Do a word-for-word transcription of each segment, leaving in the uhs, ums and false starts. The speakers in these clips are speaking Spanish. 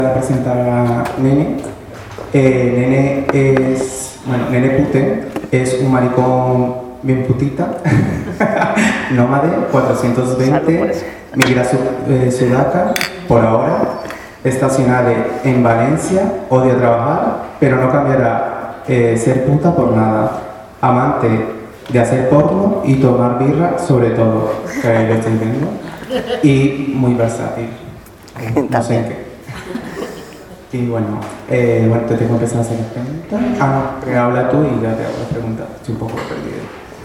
a presentar a Nene. Eh, Nene es, bueno, Nene Pute es un maricón bien putita, nómade, cuatrocientos veinte, migra a eh, Sudaca por ahora, estacionada en Valencia, odia trabajar, pero no cambiará eh, ser puta por nada, amante de hacer porno y tomar birra sobre todo, que ahí lo estoy viendo, y muy versátil, no sé en qué. Y bueno, eh, bueno, te tengo que empezar a hacer las preguntas. Ah, no, pero habla tú y ya te hago las preguntas. Estoy un poco perdido.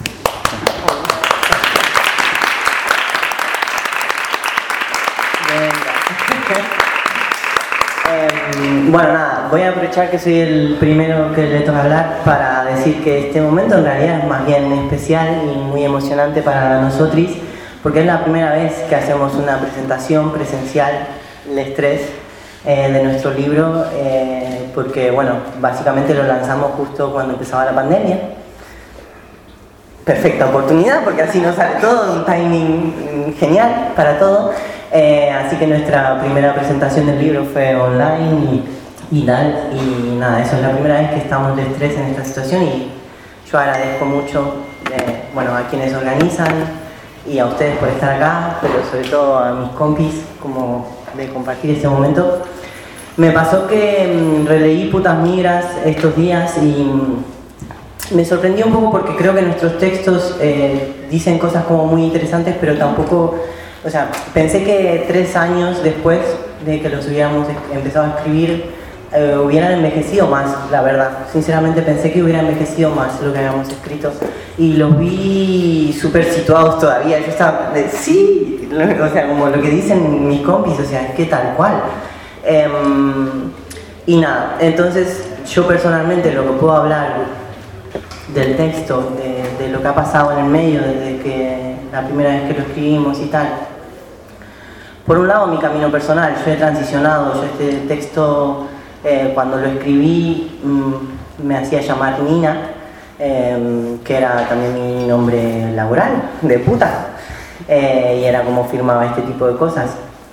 eh, bueno, nada, voy a aprovechar que soy el primero que le toca hablar para decir que este momento en realidad es más bien especial y muy emocionante para nosotros, porque es la primera vez que hacemos una presentación presencial, Les Tres, Eh, de nuestro libro, eh, porque bueno, básicamente lo lanzamos justo cuando empezaba la pandemia. Perfecta oportunidad, porque así nos sale todo, un timing genial para todo. Eh, así que nuestra primera presentación del libro fue online y, y tal, y nada, eso es la primera vez que estamos de estrés en esta situación y yo agradezco mucho eh, bueno, a quienes organizan y a ustedes por estar acá, pero sobre todo a mis compis como de compartir este momento. Me pasó que mmm, releí Putas Migras estos días y mmm, me sorprendió un poco porque creo que nuestros textos eh, dicen cosas como muy interesantes, pero tampoco, o sea, pensé que tres años después de que los hubiéramos empezado a escribir eh, hubieran envejecido más, la verdad. Sinceramente pensé que hubiera envejecido más lo que habíamos escrito y los vi súper situados todavía. Yo estaba, de, sí, o sea, como lo que dicen mis compis, o sea, es que tal cual. Eh, y nada, entonces yo personalmente lo que puedo hablar del texto, de, de lo que ha pasado en el medio desde que la primera vez que lo escribimos y tal. Por un lado mi camino personal, yo he transicionado, yo este texto eh, cuando lo escribí mmm, me hacía llamar Nina, eh, que era también mi nombre laboral, de puta, eh, y era como firmaba este tipo de cosas.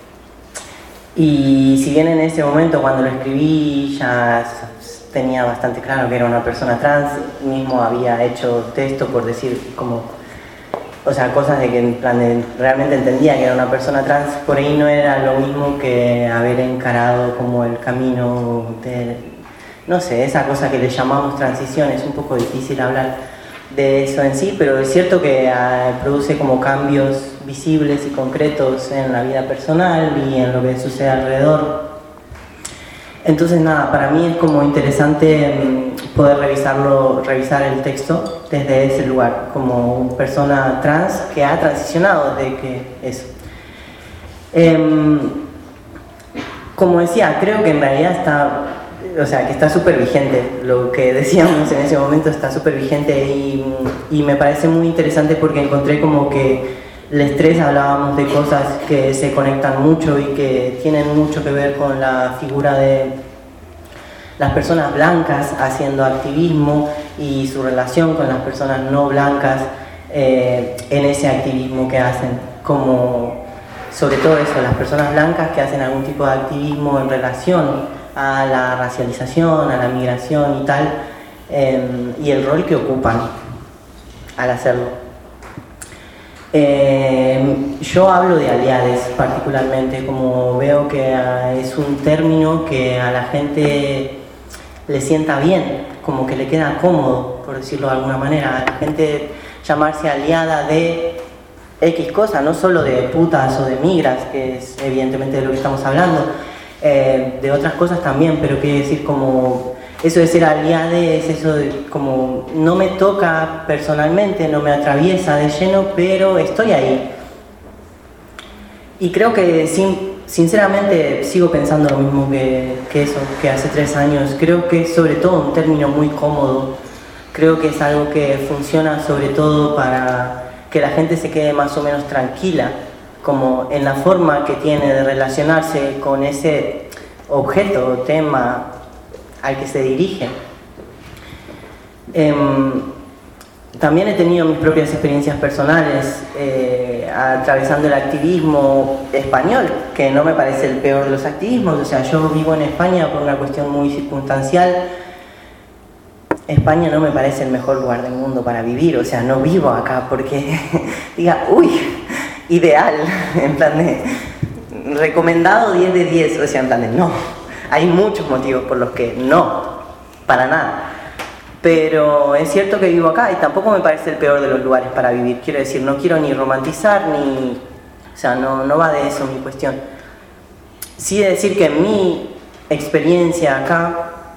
Y si bien en ese momento cuando lo escribí ya tenía bastante claro que era una persona trans, mismo había hecho texto por decir como, o sea, cosas de que en plan de, realmente entendía que era una persona trans, por ahí no era lo mismo que haber encarado como el camino de, no sé, esa cosa que le llamamos transición. Es un poco difícil hablar de eso en sí, pero es cierto que uh, produce como cambios visibles y concretos en la vida personal y en lo que sucede alrededor. Entonces nada, para mí es como interesante um, poder revisarlo, revisar el texto desde ese lugar, como persona trans que ha transicionado desde que eso. Um, como decía, creo que en realidad está, o sea, que está súper vigente, lo que decíamos en ese momento está súper vigente y, y me parece muy interesante porque encontré como que Les Tres hablábamos de cosas que se conectan mucho y que tienen mucho que ver con la figura de las personas blancas haciendo activismo y su relación con las personas no blancas eh, en ese activismo que hacen, como sobre todo eso, las personas blancas que hacen algún tipo de activismo en relación a la racialización, a la migración y tal, eh, y el rol que ocupan al hacerlo. Eh, yo hablo de aliades particularmente, como veo que uh, es un término que a la gente le sienta bien, como que le queda cómodo, por decirlo de alguna manera, a la gente llamarse aliada de X cosa, no solo de putas o de migras, que es evidentemente de lo que estamos hablando, Eh, de otras cosas también, pero quiere decir como eso de ser aliade es eso de como no me toca personalmente, no me atraviesa de lleno, pero estoy ahí. Y creo que sin, sinceramente sigo pensando lo mismo que, que eso, que hace tres años. Creo que es sobre todo un término muy cómodo, creo que es algo que funciona sobre todo para que la gente se quede más o menos tranquila, como en la forma que tiene de relacionarse con ese objeto o tema al que se dirige. Eh, también he tenido mis propias experiencias personales eh, atravesando el activismo español, que no me parece el peor de los activismos. O sea, yo vivo en España por una cuestión muy circunstancial. España no me parece el mejor lugar del mundo para vivir, o sea, no vivo acá porque diga, uy, ideal, en plan de recomendado diez de diez, o sea, en plan de no. Hay muchos motivos por los que no, para nada. Pero es cierto que vivo acá y tampoco me parece el peor de los lugares para vivir. Quiero decir, no quiero ni romantizar ni... O sea, no, no va de eso mi cuestión. Sí de decir que mi experiencia acá...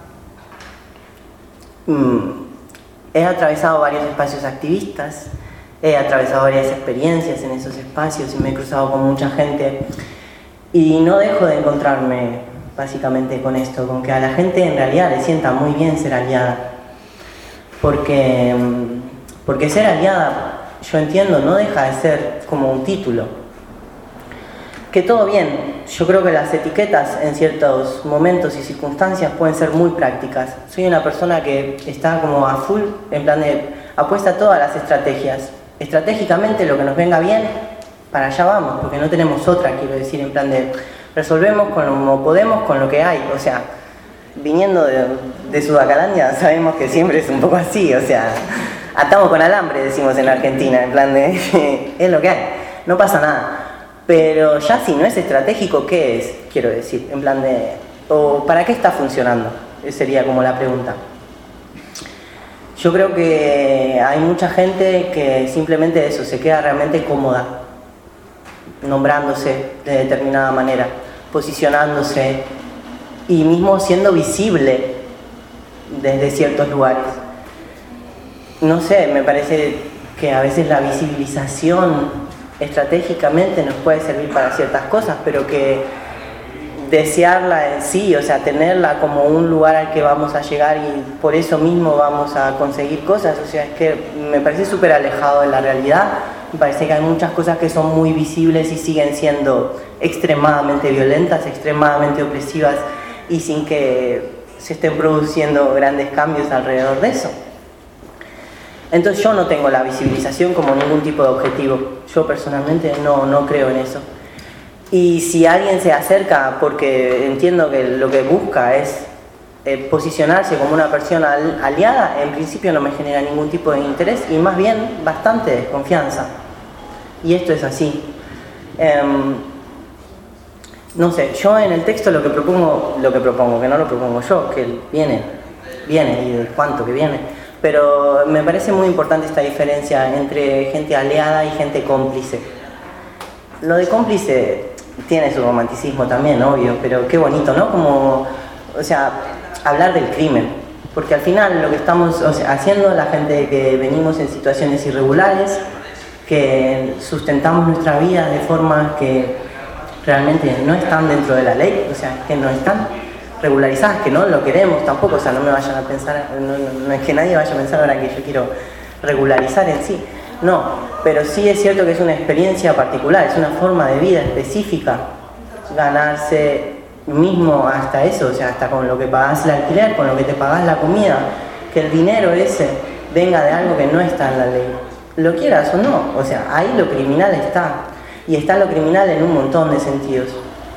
Mmm, he atravesado varios espacios activistas, he atravesado varias experiencias en esos espacios y me he cruzado con mucha gente. Y no dejo de encontrarme básicamente con esto, con que a la gente en realidad le sienta muy bien ser aliada. Porque, porque ser aliada, yo entiendo, no deja de ser como un título. Que todo bien, yo creo que las etiquetas en ciertos momentos y circunstancias pueden ser muy prácticas. Soy una persona que está como a full, en plan de apuesta a todas las estrategias. Estratégicamente lo que nos venga bien, para allá vamos, porque no tenemos otra, quiero decir, en plan de resolvemos como podemos con lo que hay, o sea... Viniendo de, de Sudacalandia, sabemos que siempre es un poco así, o sea, atamos con alambre, decimos en Argentina, en plan de, es lo que hay, no pasa nada. Pero ya si no es estratégico, ¿qué es? Quiero decir, en plan de, o ¿para qué está funcionando? Esa sería como la pregunta. Yo creo que hay mucha gente que simplemente eso, se queda realmente cómoda, nombrándose de determinada manera, posicionándose, y mismo siendo visible desde ciertos lugares. No sé, me parece que a veces la visibilización estratégicamente nos puede servir para ciertas cosas, pero que desearla en sí, o sea, tenerla como un lugar al que vamos a llegar y por eso mismo vamos a conseguir cosas, o sea, es que me parece súper alejado de la realidad. Me parece que hay muchas cosas que son muy visibles y siguen siendo extremadamente violentas, extremadamente opresivas, y sin que se estén produciendo grandes cambios alrededor de eso. Entonces yo no tengo la visibilización como ningún tipo de objetivo. Yo personalmente no, no creo en eso. Y si alguien se acerca porque entiendo que lo que busca es eh, posicionarse como una persona al, aliada, en principio no me genera ningún tipo de interés y más bien bastante desconfianza. Y esto es así. Eh, No sé, yo en el texto lo que propongo, lo que propongo, que no lo propongo yo, que viene, viene y de cuánto que viene, pero me parece muy importante esta diferencia entre gente aliada y gente cómplice. Lo de cómplice tiene su romanticismo también, obvio, pero qué bonito, ¿no? Como, o sea, hablar del crimen, porque al final lo que estamos o sea, haciendo, la gente que venimos en situaciones irregulares, que sustentamos nuestra vida de formas que realmente no están dentro de la ley, o sea, que no están regularizadas, que no lo queremos tampoco, o sea, no me vayan a pensar, no, no, no es que nadie vaya a pensar ahora que yo quiero regularizar en sí, no, pero sí es cierto que es una experiencia particular, es una forma de vida específica, ganarse mismo hasta eso, o sea, hasta con lo que pagás el alquiler, con lo que te pagás la comida, que el dinero ese venga de algo que no está en la ley, lo quieras o no, o sea, ahí lo criminal está. Y está lo criminal en un montón de sentidos.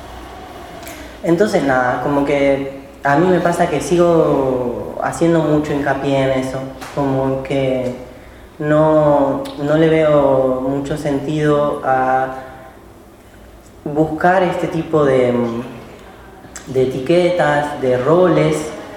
Entonces nada, como que a mí me pasa que sigo haciendo mucho hincapié en eso, como que no, no le veo mucho sentido a buscar este tipo de, de etiquetas, de roles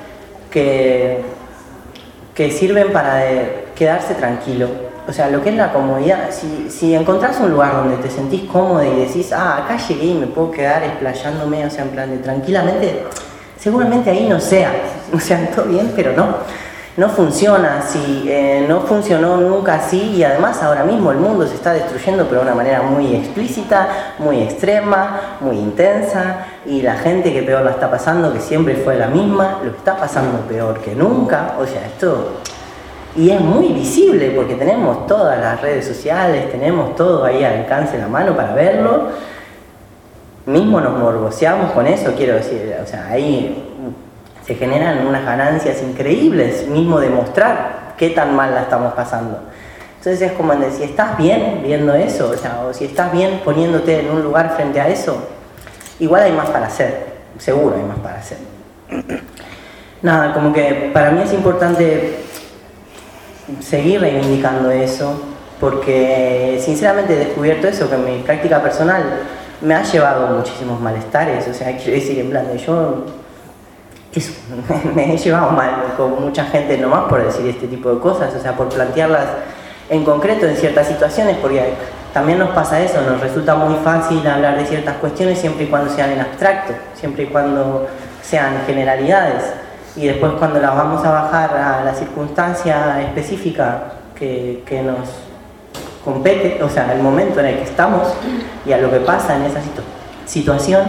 que, que sirven para de, quedarse tranquilo. O sea, lo que es la comodidad, si, si encontrás un lugar donde te sentís cómodo y decís, ah, acá llegué y me puedo quedar explayándome, o sea, en plan de tranquilamente, seguramente ahí no sea, o sea, todo bien, pero no, no funciona así, eh, no funcionó nunca así y además ahora mismo el mundo se está destruyendo pero de una manera muy explícita, muy extrema, muy intensa y la gente que peor la está pasando, que siempre fue la misma, lo está pasando peor que nunca, o sea, esto... Y es muy visible porque tenemos todas las redes sociales, tenemos todo ahí al alcance de la mano para verlo. Mismo nos morboseamos con eso, quiero decir, o sea, ahí se generan unas ganancias increíbles, mismo de mostrar qué tan mal la estamos pasando. Entonces es como de si estás bien viendo eso, o sea, o si estás bien poniéndote en un lugar frente a eso, igual hay más para hacer, seguro hay más para hacer. Nada, como que para mí es importante seguir reivindicando eso, porque sinceramente he descubierto eso, que en mi práctica personal me ha llevado muchísimos malestares, o sea, quiero decir, en plan de yo eso, me he llevado mal con mucha gente nomás por decir este tipo de cosas, o sea, por plantearlas en concreto en ciertas situaciones, porque también nos pasa eso, nos resulta muy fácil hablar de ciertas cuestiones siempre y cuando sean en abstracto, siempre y cuando sean generalidades, y después cuando las vamos a bajar a la circunstancia específica que, que nos compete, o sea, al momento en el que estamos y a lo que pasa en esa situ situación,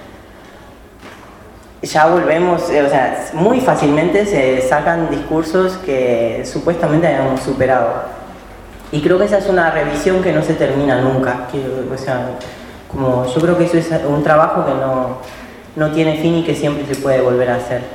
ya volvemos, o sea, muy fácilmente se sacan discursos que supuestamente hayamos superado. Y creo que esa es una revisión que no se termina nunca, que, o sea, como yo creo que eso es un trabajo que no, no tiene fin y que siempre se puede volver a hacer.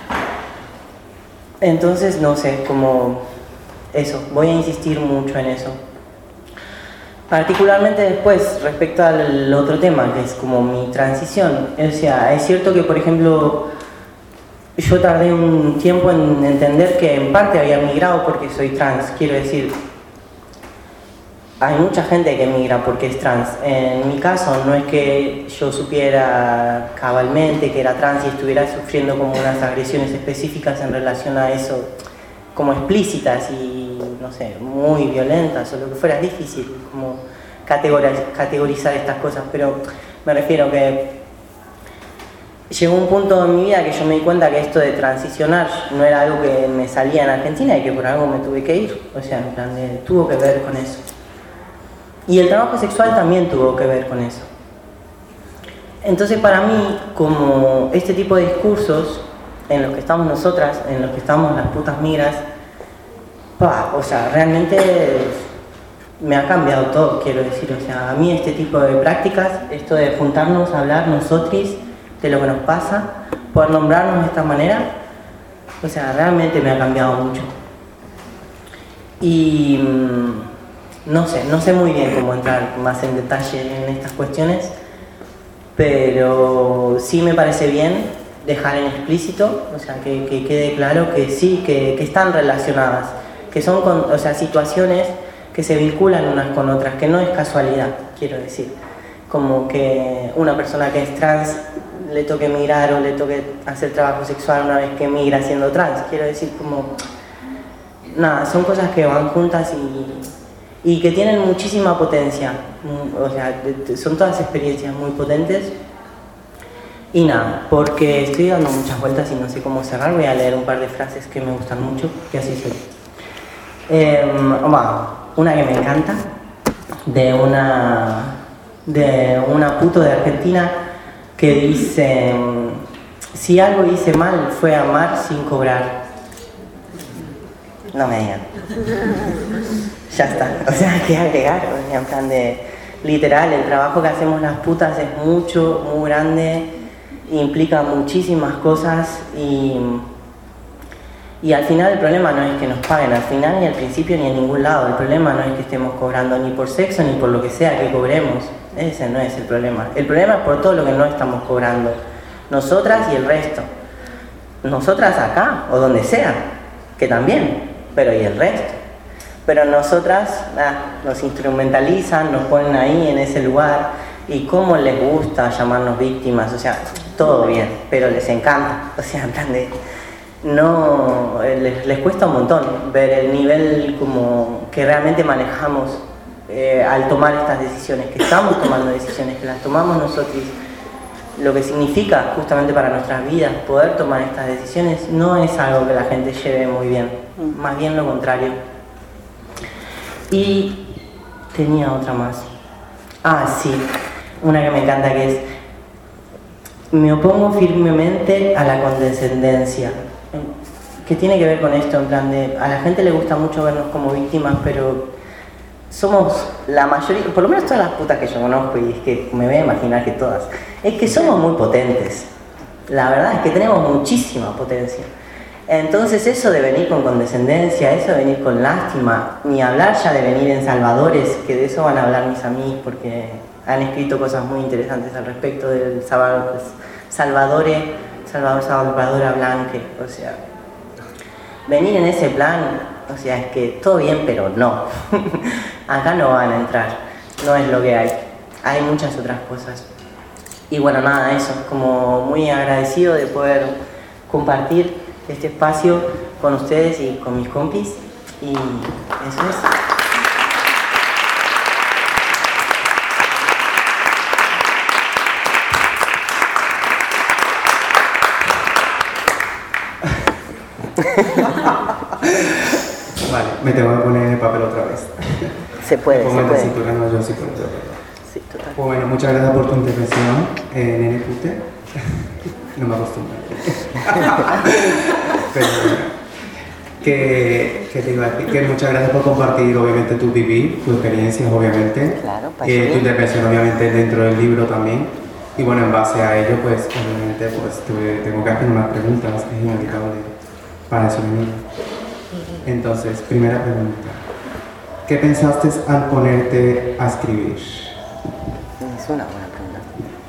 Entonces, no sé, como eso, voy a insistir mucho en eso. Particularmente después, respecto al otro tema, que es como mi transición. O sea, es cierto que, por ejemplo, yo tardé un tiempo en entender que en parte había migrado porque soy trans, quiero decir, hay mucha gente que migra porque es trans. En mi caso no es que yo supiera cabalmente que era trans y estuviera sufriendo como unas agresiones específicas en relación a eso, como explícitas y, no sé, muy violentas o lo que fuera. Es difícil como categorizar estas cosas, pero me refiero que llegó un punto en mi vida que yo me di cuenta que esto de transicionar no era algo que me salía en Argentina y que por algo me tuve que ir, o sea, en plan de, tuvo que ver con eso. Y el trabajo sexual también tuvo que ver con eso. Entonces para mí, como este tipo de discursos en los que estamos nosotras, en los que estamos las putas migras, pa, o sea, realmente me ha cambiado todo, quiero decir. O sea, a mí este tipo de prácticas, esto de juntarnos a hablar nosotros de lo que nos pasa, poder nombrarnos de esta manera, o sea, realmente me ha cambiado mucho. Y no sé, no sé muy bien cómo entrar más en detalle en estas cuestiones, pero sí me parece bien dejar en explícito, o sea, que, que quede claro que sí, que, que están relacionadas, que son con, o sea, situaciones que se vinculan unas con otras, que no es casualidad, quiero decir, como que una persona que es trans le toque migrar o le toque hacer trabajo sexual una vez que migra siendo trans, quiero decir, como nada, son cosas que van juntas y y que tienen muchísima potencia, o sea, son todas experiencias muy potentes. Y nada, porque estoy dando muchas vueltas y no sé cómo cerrar, voy a leer un par de frases que me gustan mucho, que así soy. Eh, una que me encanta, de una, de una puto de Argentina, que dice: si algo hice mal fue amar sin cobrar. No me digan. Ya está, o sea, ¿qué agregar? O sea, en plan de, literal, el trabajo que hacemos las putas es mucho, muy grande, implica muchísimas cosas y, y al final el problema no es que nos paguen, al final ni al principio ni en ningún lado, el problema no es que estemos cobrando ni por sexo ni por lo que sea que cobremos, ese no es el problema, el problema es por todo lo que no estamos cobrando, nosotras y el resto, nosotras acá o donde sea, que también, pero y el resto. Pero nosotras ah, nos instrumentalizan, nos ponen ahí en ese lugar y cómo les gusta llamarnos víctimas, o sea, todo bien, pero les encanta, o sea, en plan de, no, les, les cuesta un montón ver el nivel como que realmente manejamos eh, al tomar estas decisiones, que estamos tomando decisiones, que las tomamos nosotros, lo que significa justamente para nuestras vidas poder tomar estas decisiones no es algo que la gente lleve muy bien, más bien lo contrario. Y tenía otra más. Ah, sí, una que me encanta, que es: me opongo firmemente a la condescendencia. ¿Qué tiene que ver con esto? En plan de, a la gente le gusta mucho vernos como víctimas, pero somos la mayoría, por lo menos todas las putas que yo conozco, y es que me voy a imaginar que todas, es que somos muy potentes. La verdad es que tenemos muchísima potencia. Entonces eso de venir con condescendencia, eso de venir con lástima, ni hablar ya de venir en salvadores, que de eso van a hablar mis amigos porque han escrito cosas muy interesantes al respecto del Salvador, Salvadore, Salvador Salvadora Blanque, o sea, venir en ese plan, o sea, es que todo bien, pero no, acá no van a entrar, no es lo que hay, hay muchas otras cosas. Y bueno, nada, eso, como muy agradecido de poder compartir este espacio con ustedes y con mis compis, y eso es. Vale, me tengo que poner en el papel otra vez. Se puede, Pongo se en puede. la cintura, no, yo sí puedo. Sí, total. Pues bueno, muchas gracias por tu intervención, eh, Nene Pute. No me acostumbro. Pero bueno, que, que te iba a decir que muchas gracias por compartir, obviamente, tu vivir, tus experiencias, obviamente. Claro, eh, tu intervención, obviamente, dentro del libro también. Y bueno, en base a ello, pues, obviamente, pues, tuve, tengo que hacer unas preguntas, es inevitable, para eso venir. Entonces, primera pregunta. ¿Qué pensaste al ponerte a escribir? Es una buena pregunta.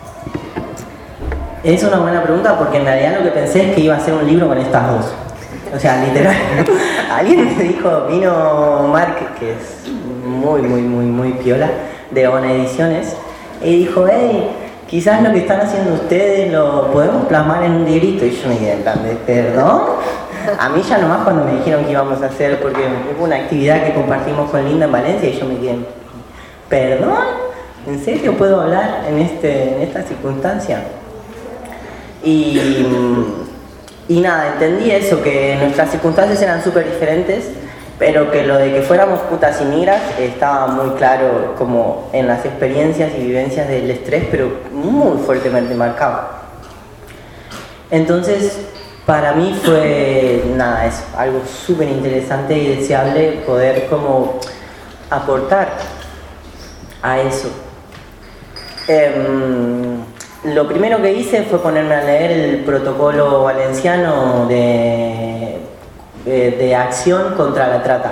Es una buena pregunta porque en realidad lo que pensé es que iba a hacer un libro con estas dos. O sea, literal. Alguien me dijo, vino Mark, que es muy, muy, muy, muy piola, de Ona Ediciones, y dijo, hey, quizás lo que están haciendo ustedes lo podemos plasmar en un librito. Y yo me quedé en plan de, ¿perdón? A mí ya nomás cuando me dijeron que íbamos a hacer, porque hubo una actividad que compartimos con Linda en Valencia y yo me quedé, ¿perdón? ¿En serio puedo hablar en, este, en esta circunstancia? Y, y nada, entendí eso, que nuestras circunstancias eran súper diferentes, pero que lo de que fuéramos putas y negras estaba muy claro como en las experiencias y vivencias del estrés, pero muy fuertemente marcado. Entonces, para mí fue, nada, es algo súper interesante y deseable poder como aportar a eso. Eh, lo primero que hice fue ponerme a leer el protocolo valenciano de, de, de acción contra la trata.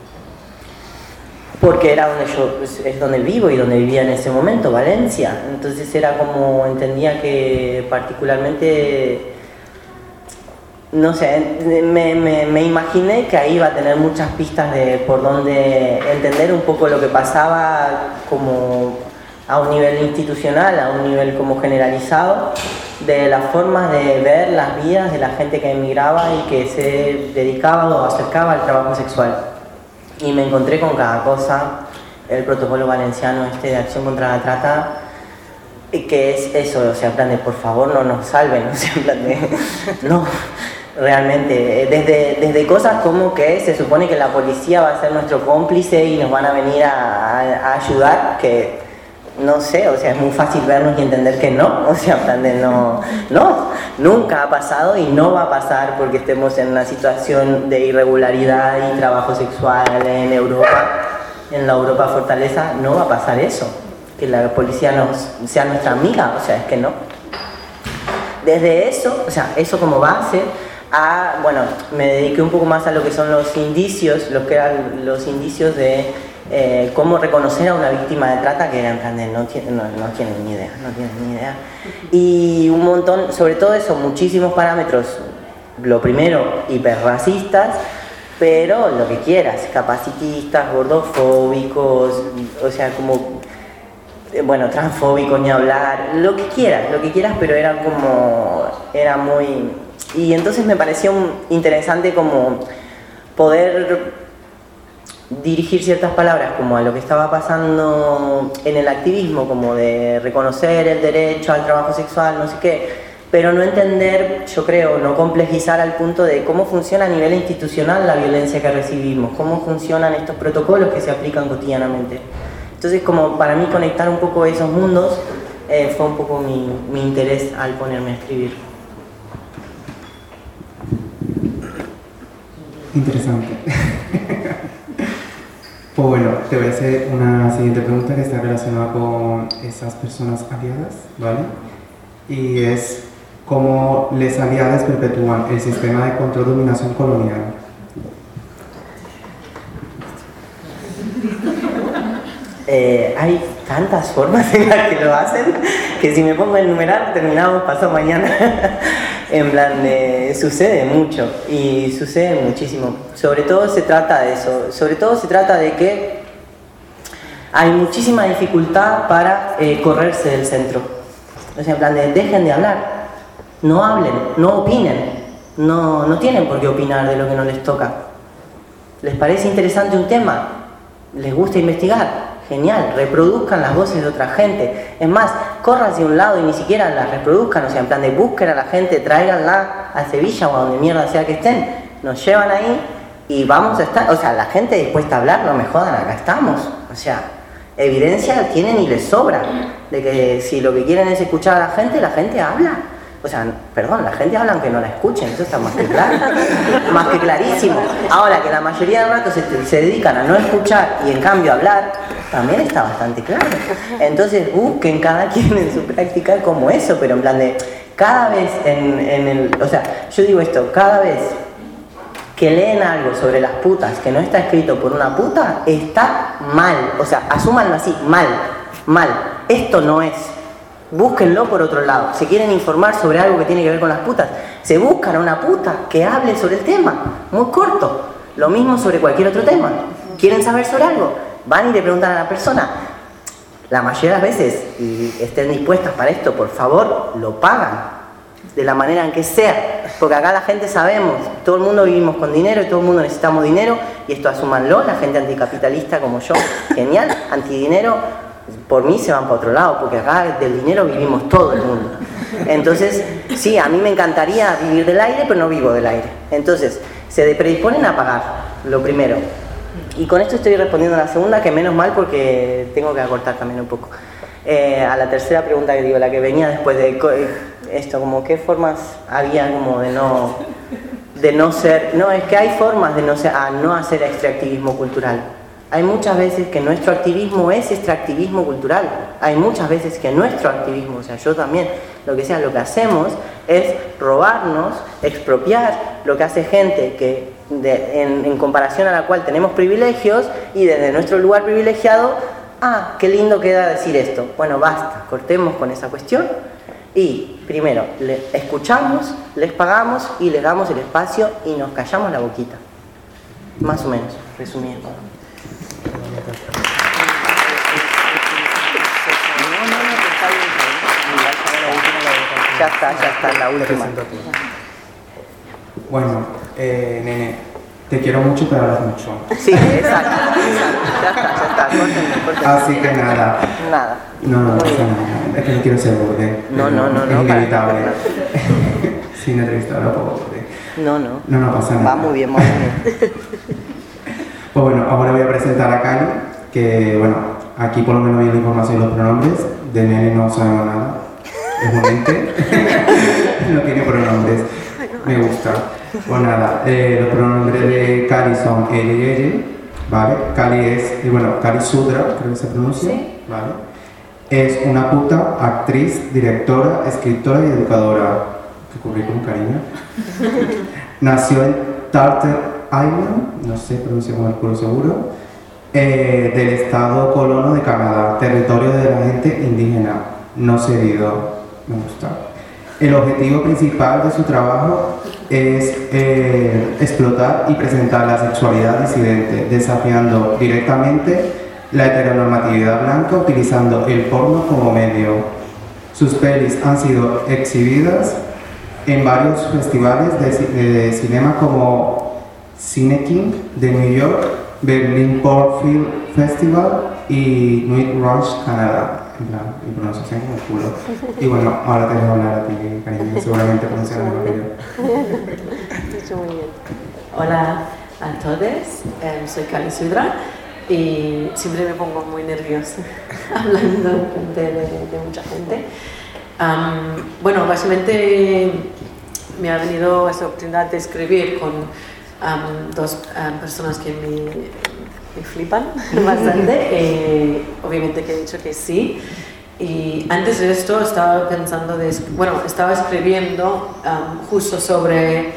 Porque era donde yo, es donde vivo y donde vivía en ese momento, Valencia. Entonces era como, entendía que particularmente, no sé, me, me, me imaginé que ahí iba a tener muchas pistas de por dónde entender un poco lo que pasaba como a un nivel institucional, a un nivel como generalizado, de las formas de ver las vidas de la gente que emigraba y que se dedicaba o acercaba al trabajo sexual. Y me encontré con cada cosa, el protocolo valenciano este de acción contra la trata, que es eso, o sea, en plan de por favor no nos salven, o sea, en plan de no, realmente, desde, desde cosas como que se supone que la policía va a ser nuestro cómplice y nos van a venir a, a, a ayudar, que no sé, o sea, es muy fácil vernos y entender que no, o sea, en plan de no, no, nunca ha pasado y no va a pasar porque estemos en una situación de irregularidad y trabajo sexual en Europa, en la Europa fortaleza, no va a pasar eso, que la policía nos, sea nuestra amiga, o sea, es que no. Desde eso, o sea, eso como base, a, bueno, me dediqué un poco más a lo que son los indicios, lo que eran los indicios de Eh, cómo reconocer a una víctima de trata, que era en plan de no, no, no tienen ni idea, no tienen ni idea. Y un montón, sobre todo eso, muchísimos parámetros, lo primero, hiperracistas, pero lo que quieras, capacitistas, gordofóbicos, o sea, como, bueno, transfóbicos ni hablar, lo que quieras, lo que quieras, pero era como, era muy... Y entonces me pareció interesante como poder dirigir ciertas palabras como a lo que estaba pasando en el activismo, como de reconocer el derecho al trabajo sexual, no sé qué, pero no entender, yo creo, no complejizar al punto de cómo funciona a nivel institucional la violencia que recibimos, cómo funcionan estos protocolos que se aplican cotidianamente. Entonces, como para mí conectar un poco esos mundos eh, fue un poco mi, mi interés al ponerme a escribir. Interesante. Pues bueno, te voy a hacer una siguiente pregunta que está relacionada con esas personas aliadas, ¿vale? Y es, cómo les aliadas perpetúan el sistema de control-dominación colonial. Eh, hay tantas formas en las que lo hacen que si me pongo a enumerar terminamos pasado mañana. En plan, eh, sucede mucho y sucede muchísimo. Sobre todo se trata de eso, sobre todo se trata de que hay muchísima dificultad para eh, correrse del centro. O sea, en plan de dejen de hablar, no hablen, no opinen, no, no tienen por qué opinar de lo que no les toca. ¿Les parece interesante un tema? ¿Les gusta investigar? Genial, reproduzcan las voces de otra gente. Es más, corran hacia un lado y ni siquiera las reproduzcan, o sea, en plan de busquen a la gente, tráiganla a Sevilla o a donde mierda sea que estén. Nos llevan ahí y vamos a estar, o sea, la gente dispuesta a hablar, no me jodan, acá estamos. O sea, evidencia tienen y les sobra de que si lo que quieren es escuchar a la gente, la gente habla. O sea, perdón, la gente habla aunque no la escuchen, eso está más que claro, más que clarísimo. Ahora, que la mayoría del rato se, se dedican a no escuchar y en cambio a hablar, también está bastante claro. Entonces busquen cada quien en su práctica como eso, pero en plan de, cada vez en, en el, o sea, yo digo esto, cada vez que leen algo sobre las putas que no está escrito por una puta, está mal, o sea, asúmanlo así, mal, mal, esto no es. Búsquenlo por otro lado. Si quieren informar sobre algo que tiene que ver con las putas, se buscan a una puta que hable sobre el tema, muy corto. Lo mismo sobre cualquier otro tema. ¿Quieren saber sobre algo? Van y le preguntan a la persona. La mayoría de las veces, y estén dispuestas para esto, por favor, lo pagan. De la manera en que sea. Porque acá la gente sabemos, todo el mundo vivimos con dinero y todo el mundo necesitamos dinero. Y esto asúmanlo, la gente anticapitalista como yo, genial, antidinero. Por mí se van para otro lado, porque acá del dinero vivimos todo el mundo. Entonces, sí, a mí me encantaría vivir del aire, pero no vivo del aire. Entonces, se predisponen a pagar, lo primero. Y con esto estoy respondiendo a la segunda, que menos mal porque tengo que acortar también un poco. Eh, a la tercera pregunta que digo, la que venía después de esto, como qué formas había como de no, de no ser... No, es que hay formas de no, ser, a no hacer extractivismo cultural. Hay muchas veces que nuestro activismo es extractivismo cultural. Hay muchas veces que nuestro activismo, o sea, yo también, lo que sea, lo que hacemos es robarnos, expropiar lo que hace gente que de, en, en comparación a la cual tenemos privilegios y desde nuestro lugar privilegiado, ah, qué lindo queda decir esto. Bueno, basta, cortemos con esa cuestión y primero le escuchamos, les pagamos y les damos el espacio y nos callamos la boquita. Más o menos, resumiendo. Ya está, ya está, la última. Bueno, eh, nene, te quiero mucho, pero hablas mucho. Sí, exacto, exacto. Ya está, ya está, córtenme, córtenme. Así que nada. Nada. No, no, no, es que no quiero ser borde. No, no, no, es no. inevitable. Sin entrevistar no puedo borde. No, no. No, no pasa nada. Va muy bien, va muy bien. Pues bueno, ahora voy a presentar a Cali, que bueno, aquí por lo menos viene la información de los pronombres, de nene no sabemos nada, es un ente, no tiene pronombres, me gusta. Pues nada, eh, los pronombres de Cali son ella y ella, ¿vale? Cali es, y bueno, Cali Sudra, creo que se pronuncia, ¿sí? ¿Vale? Es una puta, actriz, directora, escritora y educadora. ¿Qué currículum, cariño? Nació en Tartar Island, no sé, pronuncia con el culo seguro, eh, del estado colono de Canadá, territorio de la gente indígena, no cedido, me gusta. El objetivo principal de su trabajo es eh, explotar y presentar la sexualidad disidente, desafiando directamente la heteronormatividad blanca utilizando el porno como medio. Sus pelis han sido exhibidas en varios festivales de, de cinema como Cine King de New York, Berlin Porn Film Festival y Nuit Rouge, Canadá. En plan, mi pronunciación como el culo. Y bueno, ahora te dejo hablar a ti, cariño, seguramente pronunciaré mejor que yo. Muy bien. Hola a todos, eh, soy Cali Sudra y siempre me pongo muy nerviosa hablando de, de, de mucha gente. Um, bueno, básicamente me ha venido esa oportunidad de escribir con Um, dos um, personas que me, me flipan bastante, eh, obviamente que he dicho que sí, y antes de esto estaba pensando, de, bueno, estaba escribiendo um, justo sobre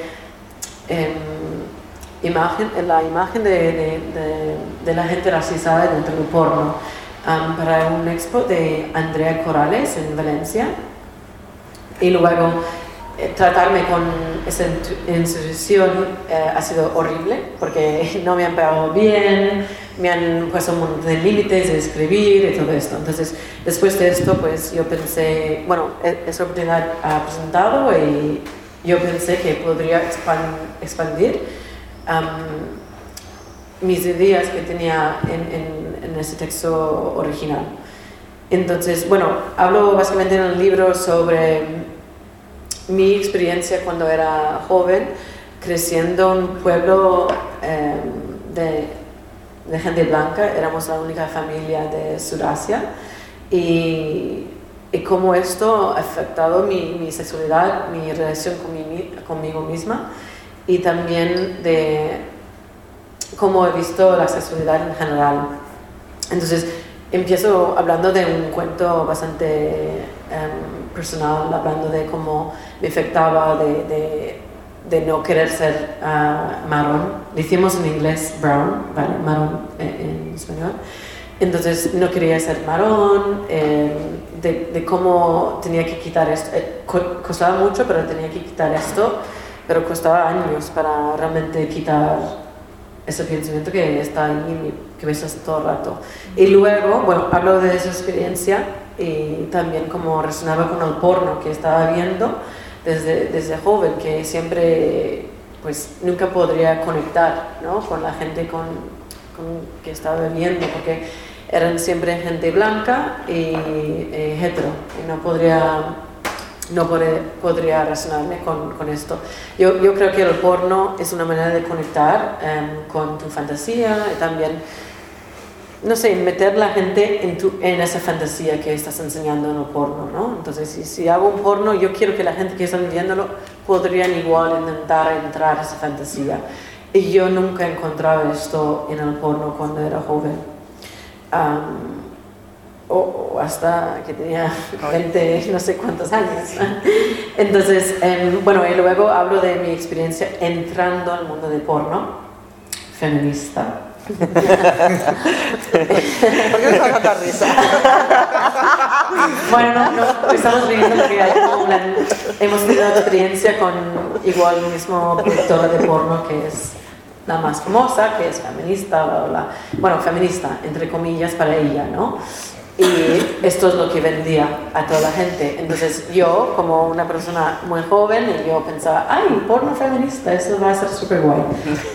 um, imagen, la imagen de, de, de, de la gente racializada dentro del porno um, para un expo de Andrea Corrales en Valencia. Y luego eh, tratarme con esa institución eh, ha sido horrible porque no me han pagado bien, me han puesto un montón de límites de escribir y todo esto. Entonces, después de esto, pues yo pensé, bueno, esa oportunidad ha presentado y yo pensé que podría expand, expandir um, mis ideas que tenía en, en, en ese texto original. Entonces, bueno, hablo básicamente en el libro sobre mi experiencia cuando era joven, creciendo en un pueblo eh, de, de gente blanca. Éramos la única familia de Sudasia y, y cómo esto ha afectado mi, mi sexualidad, mi relación con mi, conmigo misma y también de cómo he visto la sexualidad en general. Entonces, empiezo hablando de un cuento bastante um, personal, hablando de cómo me afectaba de, de, de no querer ser uh, marrón. Decimos en inglés brown, ¿vale? Marrón en, en español. Entonces no quería ser marrón, eh, de, de cómo tenía que quitar esto. Eh, costaba mucho, pero tenía que quitar esto, pero costaba años para realmente quitar ese pensamiento que está ahí en mi cabeza todo el rato. Y luego, bueno, hablo de esa experiencia y también como resonaba con el porno que estaba viendo desde, desde joven, que siempre, pues, nunca podría conectar, ¿no?, con la gente con, con que estaba viendo, porque eran siempre gente blanca y eh, hetero, y no podría... no podré, podría relacionarme con, con esto. Yo, yo creo que el porno es una manera de conectar um, con tu fantasía y también, no sé, meter la gente en, tu, en esa fantasía que estás enseñando en el porno, ¿no? Entonces, si, si hago un porno, yo quiero que la gente que está viéndolo podrían igual intentar entrar a esa fantasía. Y yo nunca encontraba esto en el porno cuando era joven. Um, O, o hasta que tenía veinte, no sé cuántos años. Entonces, eh, bueno, y luego hablo de mi experiencia entrando al mundo del porno feminista. ¿Por qué me saca tanta risa? Bueno, no, no, estamos viendo porque hay como una, hemos tenido experiencia con igual el mismo productora de porno que es la más famosa, que es feminista, bla, bla, bla. Bueno, feminista, entre comillas, para ella, ¿no? Y esto es lo que vendía a toda la gente. Entonces yo, como una persona muy joven, yo pensaba, ay, porno feminista, eso va a ser súper guay.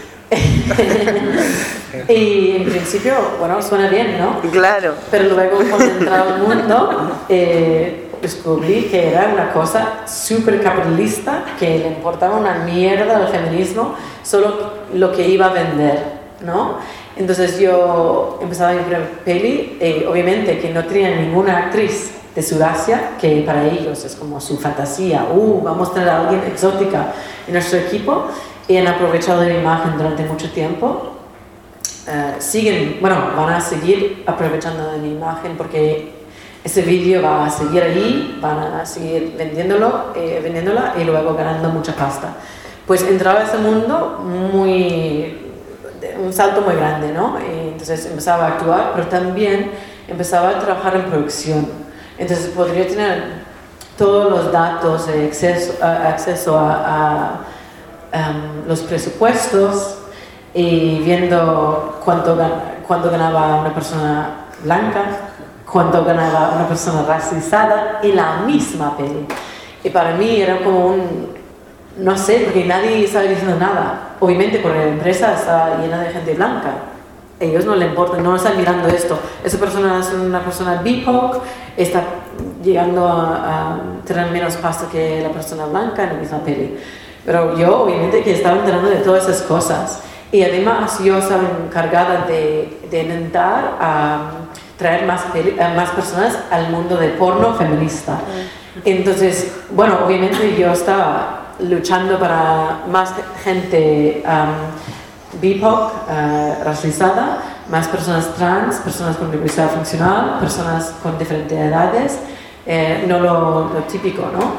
Y en principio, bueno, suena bien, ¿no? Claro. Pero luego cuando entré al mundo, eh, descubrí que era una cosa súper capitalista, que le importaba una mierda al feminismo, solo lo que iba a vender, ¿no? Entonces yo empezaba a mi primer peli, eh, obviamente que no tenía ninguna actriz de Sudasia, que para ellos es como su fantasía, uh, vamos a tener a alguien exótica en nuestro equipo, y han aprovechado de mi imagen durante mucho tiempo. Uh, siguen, bueno, van a seguir aprovechando de mi imagen porque ese vídeo va a seguir ahí, van a seguir vendiéndolo, eh, vendiéndola y luego ganando mucha pasta. Pues entraba a ese mundo muy... un salto muy grande, ¿no? Y entonces empezaba a actuar, pero también empezaba a trabajar en producción. Entonces podría tener todos los datos, eh, acceso, a, acceso a, a um, los presupuestos y viendo cuánto, cuánto ganaba una persona blanca, cuánto ganaba una persona racializada en la misma peli. Y para mí era como un... no sé, porque nadie estaba diciendo nada. Obviamente porque la empresa está llena de gente blanca. A ellos no le importa, no están mirando esto. Esa persona es una persona B I P O C, está llegando a, a tener menos pasta que la persona blanca en la misma peli. Pero yo obviamente que estaba enterando de todas esas cosas. Y además yo estaba encargada de, de intentar um, traer más, peli, uh, más personas al mundo del porno feminista. Entonces, bueno, obviamente yo estaba luchando para más gente um, B I P O C, uh, racializada, más personas trans, personas con diversidad funcional, personas con diferentes edades, eh, no lo, lo típico, ¿no?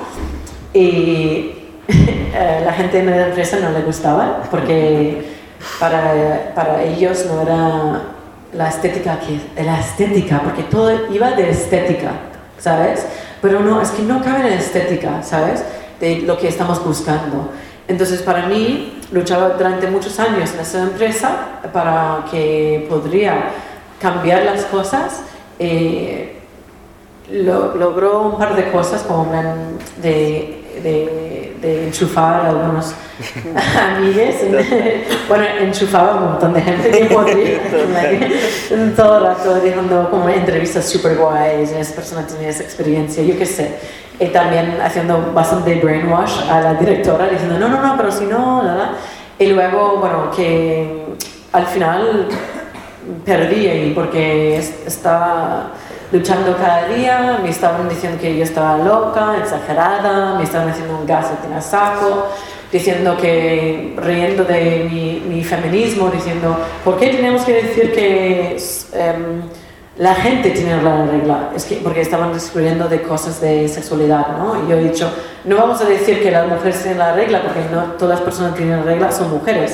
Y eh, la gente en la empresa no le gustaba porque para, para ellos no era la estética, que, la estética, porque todo iba de estética, ¿sabes? Pero no, es que no cabe en la estética, ¿sabes? De lo que estamos buscando. Entonces, para mí, luchaba durante muchos años en esa empresa para que podría cambiar las cosas. Eh, lo, logró un par de cosas, como de, de, de enchufar a algunos amigues. Bueno, enchufaba a un montón de gente que podría. Todo el rato dejando como entrevistas super guays, esa persona tenía esa experiencia, yo qué sé. Y también haciendo bastante brainwash a la directora, diciendo, no, no, no, pero si no, nada. Y luego, bueno, que al final perdí ahí porque estaba luchando cada día, me estaban diciendo que yo estaba loca, exagerada, me estaban haciendo un gaslighting a saco, diciendo que, riendo de mi, mi feminismo, diciendo, ¿por qué tenemos que decir que um, la gente tiene la regla? Es que, porque estaban descubriendo de cosas de sexualidad, ¿no? Y yo he dicho, no vamos a decir que las mujeres tienen la regla, porque no todas las personas que tienen la regla son mujeres.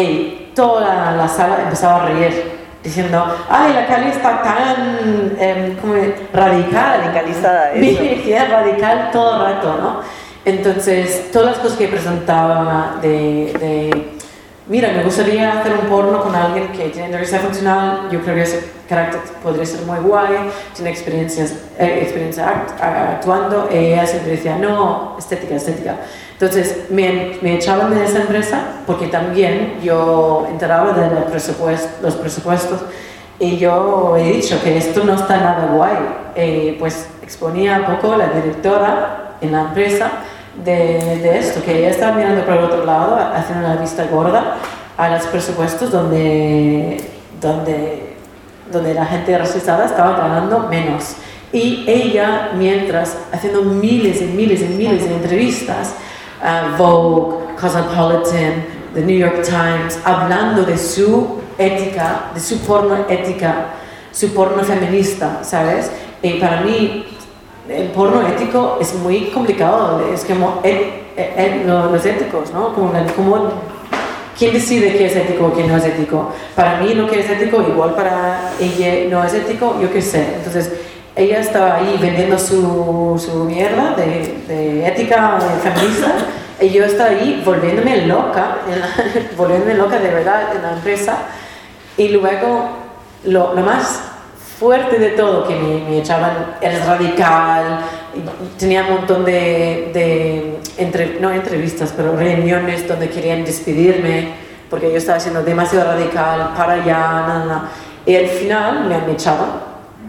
Y toda la, la sala empezaba a reír, diciendo, ay, la Cali está tan eh, como radical, radicalizada, sí, es radical todo el rato, ¿no? Entonces, todas las cosas que presentaba de, de mira, me gustaría hacer un porno con alguien que tiene diversidad funcional, yo creo que ese carácter podría ser muy guay, tiene experiencias, eh, experiencia act, actuando, y ella siempre decía, no, estética, estética. Entonces me, me echaban de esa empresa porque también yo enteraba de los presupuestos, los presupuestos y yo he dicho que esto no está nada guay. Eh, pues exponía un poco la directora en la empresa de, de esto, que ella estaba mirando por el otro lado, haciendo una vista gorda a los presupuestos donde, donde, donde la gente racializada estaba ganando menos. Y ella, mientras, haciendo miles y miles y miles de entrevistas, Uh, Vogue, Cosmopolitan, The New York Times, hablando de su ética, de su porno ética, su porno feminista, ¿sabes? Y para mí el porno ético es muy complicado, es como et, et, et, los éticos, ¿no? Como, como, ¿quién decide qué es ético o qué no es ético? Para mí lo que es ético, igual para ella no es ético, yo qué sé. Entonces, ella estaba ahí vendiendo su, su mierda de, de ética de feminista y yo estaba ahí volviéndome loca, en la, volviéndome loca de verdad en la empresa. Y luego lo, lo más fuerte de todo que me, me echaban, eres radical, tenía un montón de, de entre, no entrevistas, pero reuniones donde querían despedirme porque yo estaba siendo demasiado radical, para allá, nada, nada. Y al final me han echado.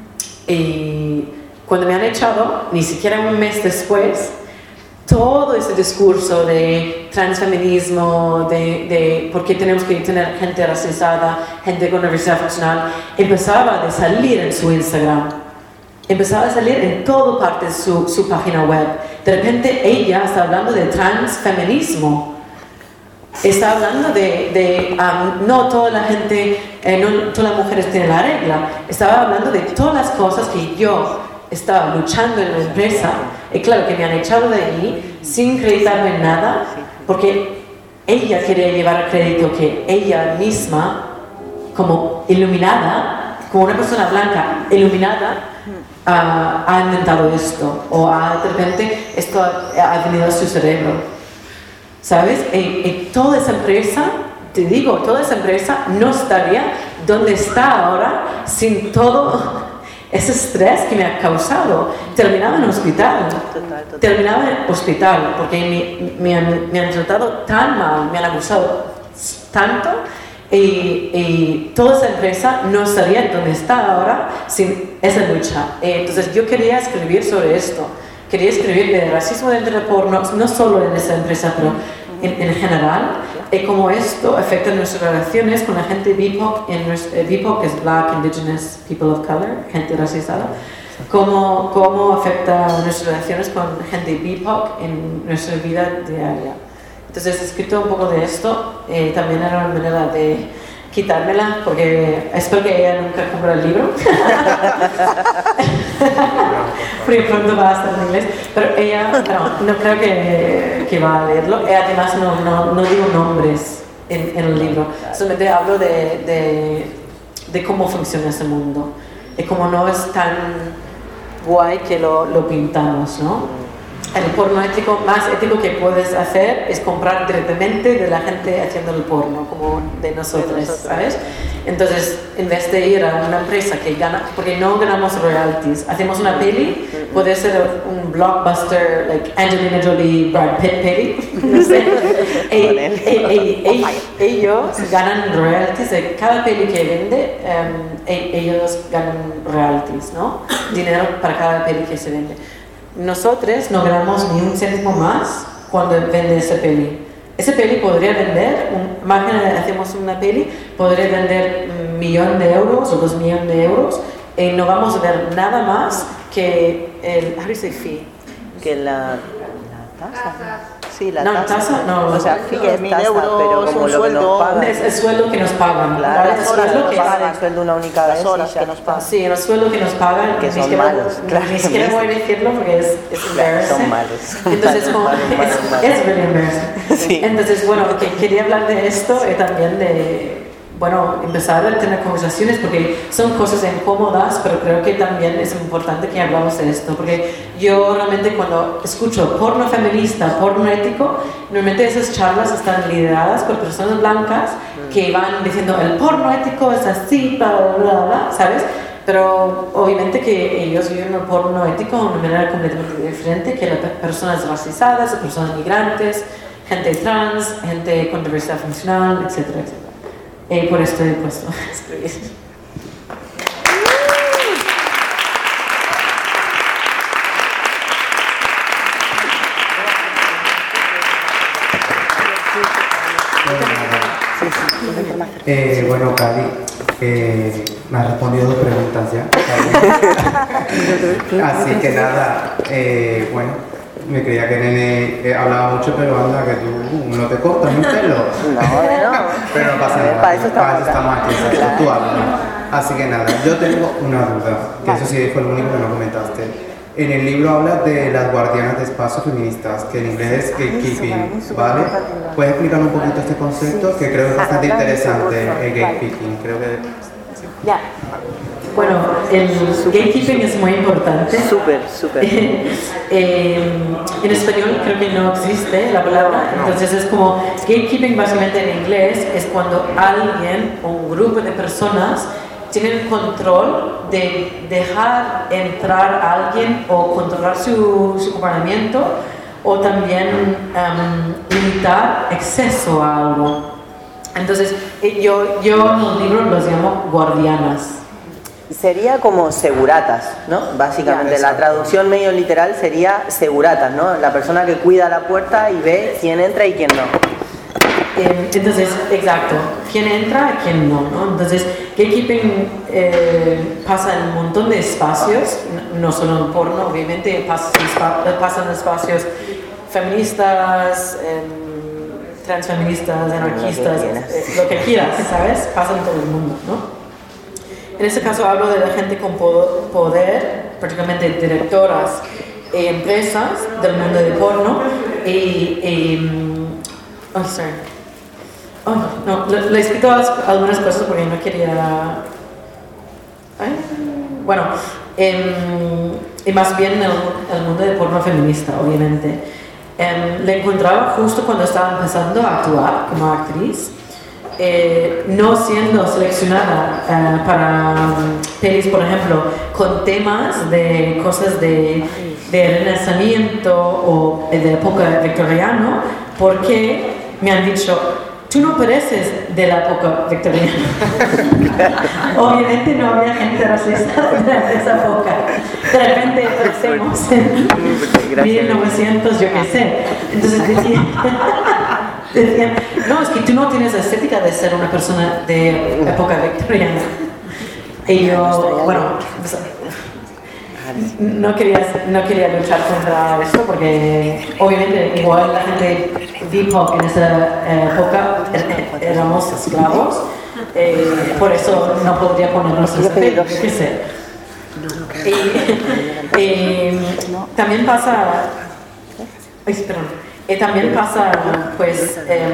Y cuando me han echado, ni siquiera un mes después, todo ese discurso de transfeminismo, de, de por qué tenemos que tener gente racializada, gente con diversidad funcional, empezaba a salir en su Instagram, empezaba a salir en toda parte de su, su página web. De repente ella está hablando de transfeminismo. Está hablando de, de um, no toda la gente, eh, no todas las mujeres tienen la regla. Estaba hablando de todas las cosas que yo estaba luchando en la empresa. Y claro que me han echado de ahí sin acreditarme en nada, porque ella quería llevar a crédito que ella misma, como iluminada, como una persona blanca iluminada, uh, ha inventado esto. O ha, de repente esto ha, ha venido a su cerebro. ¿Sabes? Y, y toda esa empresa, te digo, toda esa empresa no estaría donde está ahora sin todo ese estrés que me ha causado. Terminaba en hospital, total, total. Terminaba en hospital porque me, me, han, me han tratado tan mal, me han abusado tanto y, y toda esa empresa no estaría donde está ahora sin esa lucha. Entonces yo quería escribir sobre esto. Quería escribir de racismo dentro del porno, no solo en esa empresa, pero en, en general, y cómo esto afecta nuestras relaciones con la gente B I P O C, en nuestro, eh, B I P O C es Black, Indigenous, People of Color, gente racializada, cómo, cómo afecta nuestras relaciones con gente B I P O C en nuestra vida diaria. Entonces he escrito un poco de esto, eh, también era una manera de, quitármela porque espero que ella nunca compre el libro. Porque pronto va a estar en inglés. Pero ella, no, no creo que, que va a leerlo. Y además no, no, no digo nombres en, en el libro. Solamente hablo de, de, de cómo funciona ese mundo. Y como no es tan guay que lo, lo pintamos, ¿no? El porno ético, más ético que puedes hacer es comprar directamente de la gente haciendo el porno, como de nosotros, ¿sabes? Entonces, en vez de ir a una empresa que gana, porque no ganamos royalties, hacemos una peli, puede ser un blockbuster, like Angelina Jolie, Brad Pitt peli, no sé. e, e, e, e, ellos ganan royalties de cada peli que vende, um, e, ellos ganan royalties, ¿no? Dinero para cada peli que se vende. Nosotros no ganamos ni un céntimo más cuando vende esa peli. Esa peli podría vender, un, imagina, hacemos una peli, podría vender un millón de euros o dos millones de euros y no vamos a ver nada más que el, how do you say fee? Que la, la tasa. Sí, la no, tasa. tasa no. O sea, fee es tasa, euros, pero como lo que nos pagan. Es el sueldo que nos pagan. Claro, ¿vale? las horas que nos pagan, es, el sueldo una única vez. Las horas que nos pagan. Sí, el sueldo que nos pagan. Que son siquiera, malos, claro. Ni siquiera voy a decirlo porque es, es embarrassing. Son malos. Entonces, como, malos, malos, es, malos. es really embarrassing. Sí. Entonces, bueno, que quería hablar de esto y también de, bueno, empezar a tener conversaciones porque son cosas incómodas, pero creo que también es importante que hablamos de esto, porque yo realmente cuando escucho porno feminista, porno ético, normalmente esas charlas están lideradas por personas blancas que van diciendo el porno ético es así, bla, bla, bla, bla, ¿sabes? Pero obviamente que ellos viven el porno ético de una manera completamente diferente que las personas racializadas, personas migrantes, gente trans, gente con diversidad funcional, etcétera, etcétera. Y por esto he puesto a escribir. Eh, bueno, Cali, eh, me has respondido dos preguntas ya. Así que nada, eh, bueno, me creía que Nene eh, hablaba mucho, pero anda, que tú no te cortas un pelo. No, no. Pero no pasa nada, Para eso estamos para eso estamos aquí, ¿sabes? Tú hablas. Así que nada, yo tengo una duda, que eso sí fue lo único que no comentaste. En el libro hablas de las guardianas de espacios feministas, que en inglés es gatekeeping, ¿vale? ¿Puedes explicar un poquito este concepto? Que creo que es bastante interesante, el gatekeeping, creo que... Ya. Bueno, el gatekeeping es muy importante. Súper, súper. eh, en español creo que no existe la palabra, entonces es como gatekeeping básicamente en inglés es cuando alguien o un grupo de personas tienen control de dejar entrar a alguien o controlar su, su comportamiento o también um, limitar exceso a algo. Entonces yo, yo en el libro los llamo guardianas. Sería como seguratas, ¿no? Básicamente, la traducción medio literal sería seguratas, ¿no? La persona que cuida la puerta y ve quién entra y quién no. Entonces, exacto, quién entra y quién no, ¿no? Entonces, gatekeeping eh, pasa en un montón de espacios, no solo en porno, obviamente, pasa, pasa en espacios feministas, eh, transfeministas, anarquistas, eh, lo que quieras, ¿sabes? Pasa en todo el mundo, ¿no? En este caso hablo de la gente con poder, particularmente directoras e empresas del mundo del porno y... y oh, sorry. Oh, no, le, le he escrito algunas cosas porque no quería... Ay, bueno, eh, y más bien el, el mundo del porno feminista, obviamente. Eh, le encontraba justo cuando estaba empezando a actuar como actriz. Eh, no siendo seleccionada eh, para um, pelis, por ejemplo, con temas de cosas de, de renacimiento o de época victoriana, porque me han dicho, tú no pareces de la época victoriana. Obviamente no había gente racista de esa época. De repente parecemos en mil novecientos, yo qué sé. Entonces decía... Decían, no, es que tú no tienes la estética de ser una persona de época victoriana. Y yo, bueno, no quería, no quería luchar contra esto porque obviamente igual la gente B I P O C en esa época éramos esclavos, Eh, por eso no podría ponernos en esa peli, yo qué sé. Y, y también pasa, ay, perdón, y también pasa, pues, eh,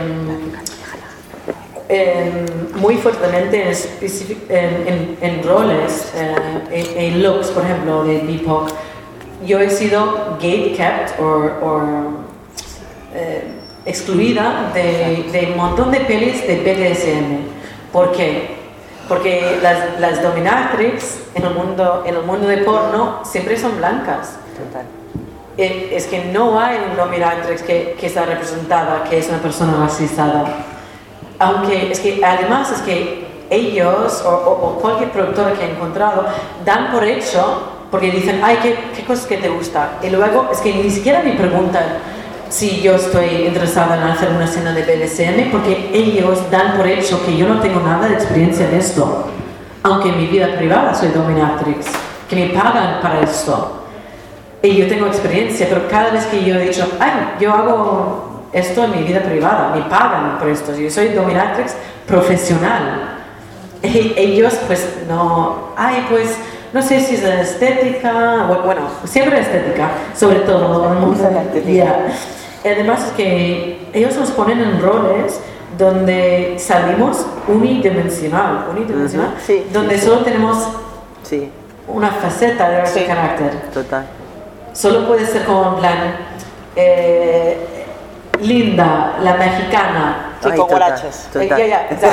eh, muy fuertemente en, en, en, en roles, eh, en, en looks, por ejemplo, de B I P O C. Yo he sido gate-kept o eh, excluida de, de un montón de pelis de B D S M. ¿Por qué? Porque las, las dominatrix en el, mundo, en el mundo de porno siempre son blancas. Total. Es que no hay una dominatrix que, que está representada, que es una persona racializada. Aunque es que además es que ellos o, o, o cualquier productora que he encontrado dan por hecho, porque dicen, ay, ¿qué, qué cosas que te gusta? Y luego es que ni siquiera me preguntan si yo estoy interesada en hacer una escena de B D S M, porque ellos dan por hecho que yo no tengo nada de experiencia de esto, aunque en mi vida privada soy dominatrix, que me pagan para esto. Y yo tengo experiencia, pero cada vez que yo he dicho, ay, yo hago esto en mi vida privada, me pagan por esto, yo soy dominatrix profesional. Y ellos pues no, ay, pues no sé si es la estética, bueno, siempre estética, sobre todo en el mundo de la estética. Además es que ellos nos ponen en roles donde salimos unidimensional, unidimensional, uh-huh. sí, donde sí, solo sí. tenemos sí. una faceta de nuestro sí. carácter. Total. Solo puede ser como en plan eh, Linda, la mexicana. Sí, con guaraches. Eh, ya, ya, ya.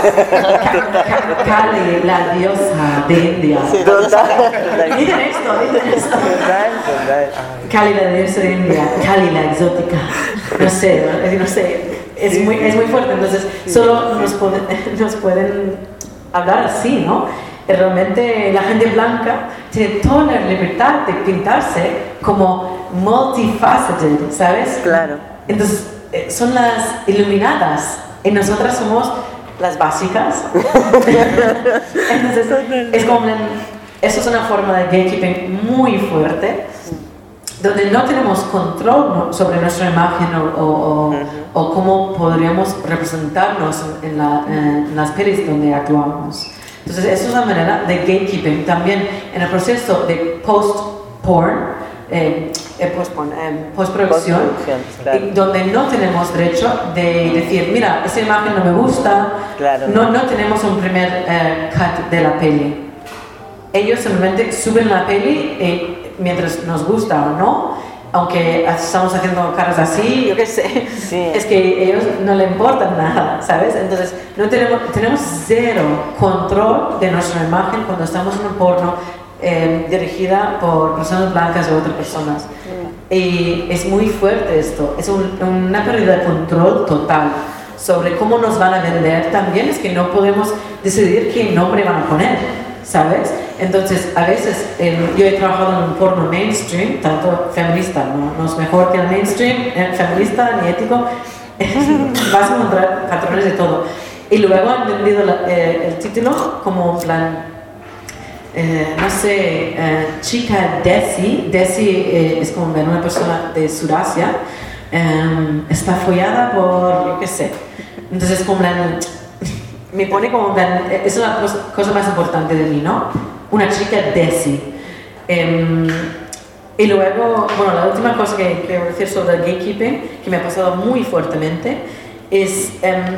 Kali, la diosa de India. Sí, total. Dicen esto, dicen esto. Total, total. Kali, la diosa de India. Kali, la exótica. No sé, no, no sé. Es muy, es muy fuerte. Entonces, solo nos, puede, nos pueden hablar así, ¿no? Realmente la gente blanca tiene toda la libertad de pintarse como multifaceted, ¿sabes? Claro. Entonces, son las iluminadas y nosotras somos las básicas. Entonces, es como una, eso es una forma de gatekeeping muy fuerte, donde no tenemos control, ¿no?, sobre nuestra imagen o, o, o, uh-huh. o cómo podríamos representarnos en, la, en las pelis donde actuamos. Entonces, eso es una manera de gatekeeping. También en el proceso de post-porn, eh, eh, post-porn, eh, postproducción, claro. donde no tenemos derecho de decir, mira, esa imagen no me gusta, claro, no, no. no tenemos un primer eh, cut de la peli. Ellos simplemente suben la peli eh, mientras nos gusta o no, aunque estamos haciendo caras así, yo qué sé, sí. Es que a ellos no les importa nada, ¿sabes? Entonces, no tenemos, tenemos cero control de nuestra imagen cuando estamos en un porno eh, dirigida por personas blancas o otras personas. Mm. Y es muy fuerte esto, es un, una pérdida de control total sobre cómo nos van a vender. También es que no podemos decidir qué nombre van a poner, ¿sabes? Entonces, a veces eh, yo he trabajado en un porno mainstream, tanto feminista, no, no es mejor que el mainstream, eh, feminista ni ético, vas a encontrar patrones de todo. Y luego han vendido la, eh, el título como en plan, eh, no sé, eh, chica Desi, Desi eh, es como una persona de Sudasia, eh, está follada por, yo qué sé. Entonces, como plan, me pone como plan, es la cosa más importante de mí, ¿no? Una chica Desi. Um, y luego, bueno, la última cosa que quiero decir sobre el gatekeeping, que me ha pasado muy fuertemente, es, um,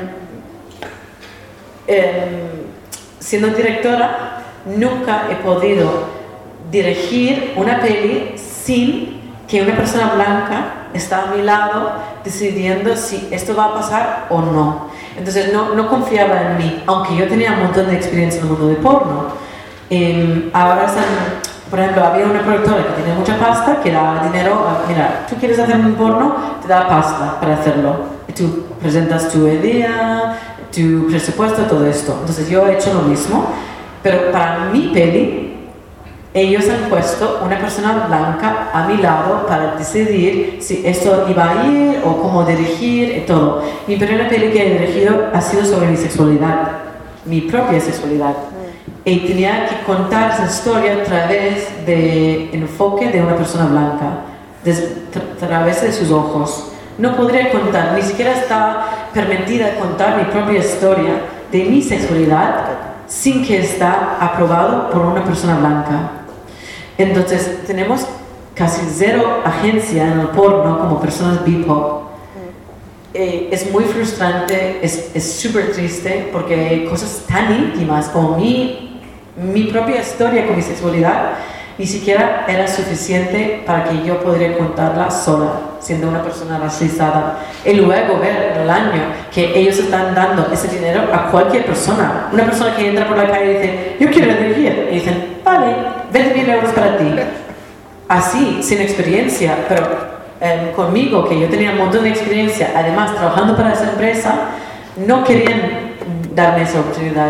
um, siendo directora, nunca he podido dirigir una peli sin que una persona blanca está a mi lado decidiendo si esto va a pasar o no. Entonces no, no confiaba en mí, aunque yo tenía un montón de experiencia en el mundo de porno. Eh, ahora están, por ejemplo, había una productora que tenía mucha pasta, que da dinero, a, mira, tú quieres hacer un porno, te da pasta para hacerlo. Y tú presentas tu idea, tu presupuesto, todo esto. Entonces yo he hecho lo mismo, pero para mi peli, ellos han puesto una persona blanca a mi lado para decidir si esto iba a ir o cómo dirigir y todo. Mi primera peli que he dirigido ha sido sobre mi sexualidad, mi propia sexualidad. Y tenía que contar esa historia a través del enfoque de una persona blanca, a través de sus ojos. No podría contar, ni siquiera está permitida contar mi propia historia de mi sexualidad sin que está aprobado por una persona blanca. Entonces tenemos casi cero agencia en el porno como personas B I P O C. Eh, es muy frustrante, es súper triste porque hay cosas tan íntimas como mi, mi propia historia con mi sexualidad ni siquiera era suficiente para que yo podría contarla sola, siendo una persona racializada. Y luego ver en el año que ellos están dando ese dinero a cualquier persona. Una persona que entra por la calle y dice, yo quiero energía. Y dicen, vale, veinte mil euros para ti. Así, sin experiencia, pero eh, conmigo, que yo tenía un montón de experiencia, además trabajando para esa empresa, no querían darme esa oportunidad.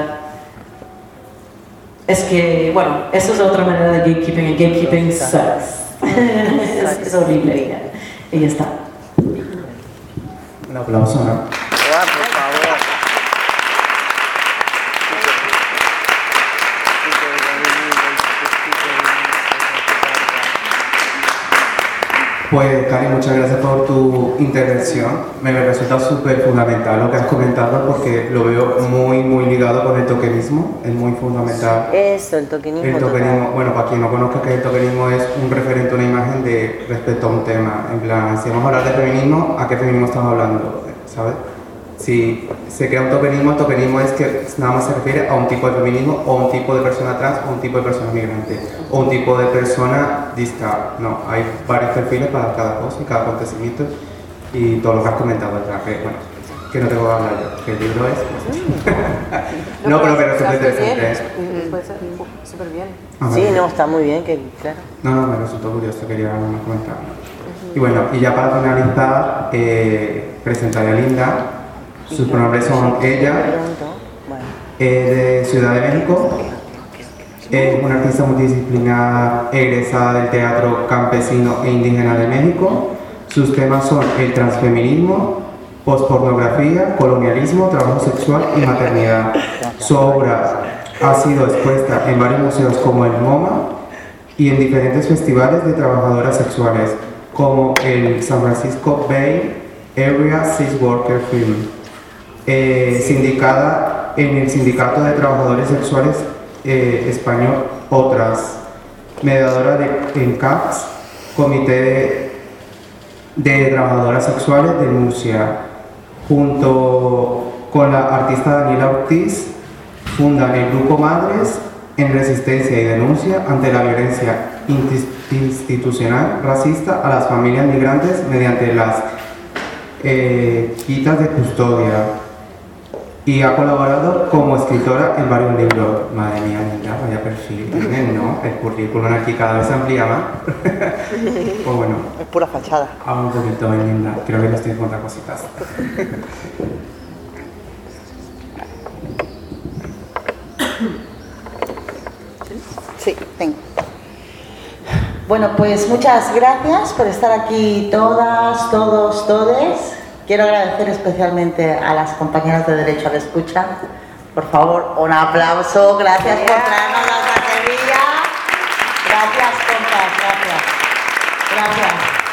Es que, bueno, eso es otra manera de gatekeeping, y gatekeeping sucks. es, es horrible. Y ya está. Un aplauso, ¿no? Por favor. Pues, Cari, muchas gracias por tu intervención. Me resulta súper fundamental lo que has comentado porque lo veo muy, muy ligado con el tokenismo. Es muy fundamental. Eso, el tokenismo. El tokenismo, bueno, para quien no conozca que el tokenismo es un referente, una imagen de respecto a un tema. En plan, si vamos a hablar de feminismo, ¿a qué feminismo estamos hablando? ¿Sabes? Si se crea un tokenismo, el tokenismo es que nada más se refiere a un tipo de feminismo o un tipo de persona trans o un tipo de persona migrante o un tipo de persona disca. No, hay varios perfiles para cada cosa y cada acontecimiento y todo lo que has comentado atrás, que bueno, que no tengo que hablar yo, que el libro es... Pues... no, pero, pero es súper interesante. Puede ser súper bien. Ah, sí, vale. no, está muy bien, que claro. No, no, me resultó curioso, quería comentar. Y bueno, y ya para finalizar, eh, presentaré a Linda. Sus pronombres son ella, eh, de Ciudad de México, es una artista multidisciplinar egresada del teatro campesino e indígena de México. Sus temas son el transfeminismo, pospornografía, colonialismo, trabajo sexual y maternidad. Su obra ha sido expuesta en varios museos como el MoMA y en diferentes festivales de trabajadoras sexuales como el San Francisco Bay Area Sex Worker Film. Eh, sindicada en el Sindicato de Trabajadores Sexuales eh, Español, otras, mediadora de en C A C S, Comité de, de Trabajadoras Sexuales de Murcia, junto con la artista Daniela Ortiz, fundan el grupo Madres en Resistencia y Denuncia ante la violencia institucional racista a las familias migrantes mediante las eh, quitas de custodia. Y ha colaborado como escritora en varios libros. Madre mía, Linda, vaya perfil tienen, ¿no? El currículum aquí cada vez se amplía más. Pues bueno. Es pura fachada. Habla un poquito, Linda. Creo que les estoy contando cositas. Sí, tengo. Bueno, pues muchas gracias por estar aquí todas, todos, todes. Quiero agradecer especialmente a las compañeras de Derecho a la Escucha. Por favor, un aplauso. Gracias por traernos la taquería. Gracias, compas. Gracias. Gracias.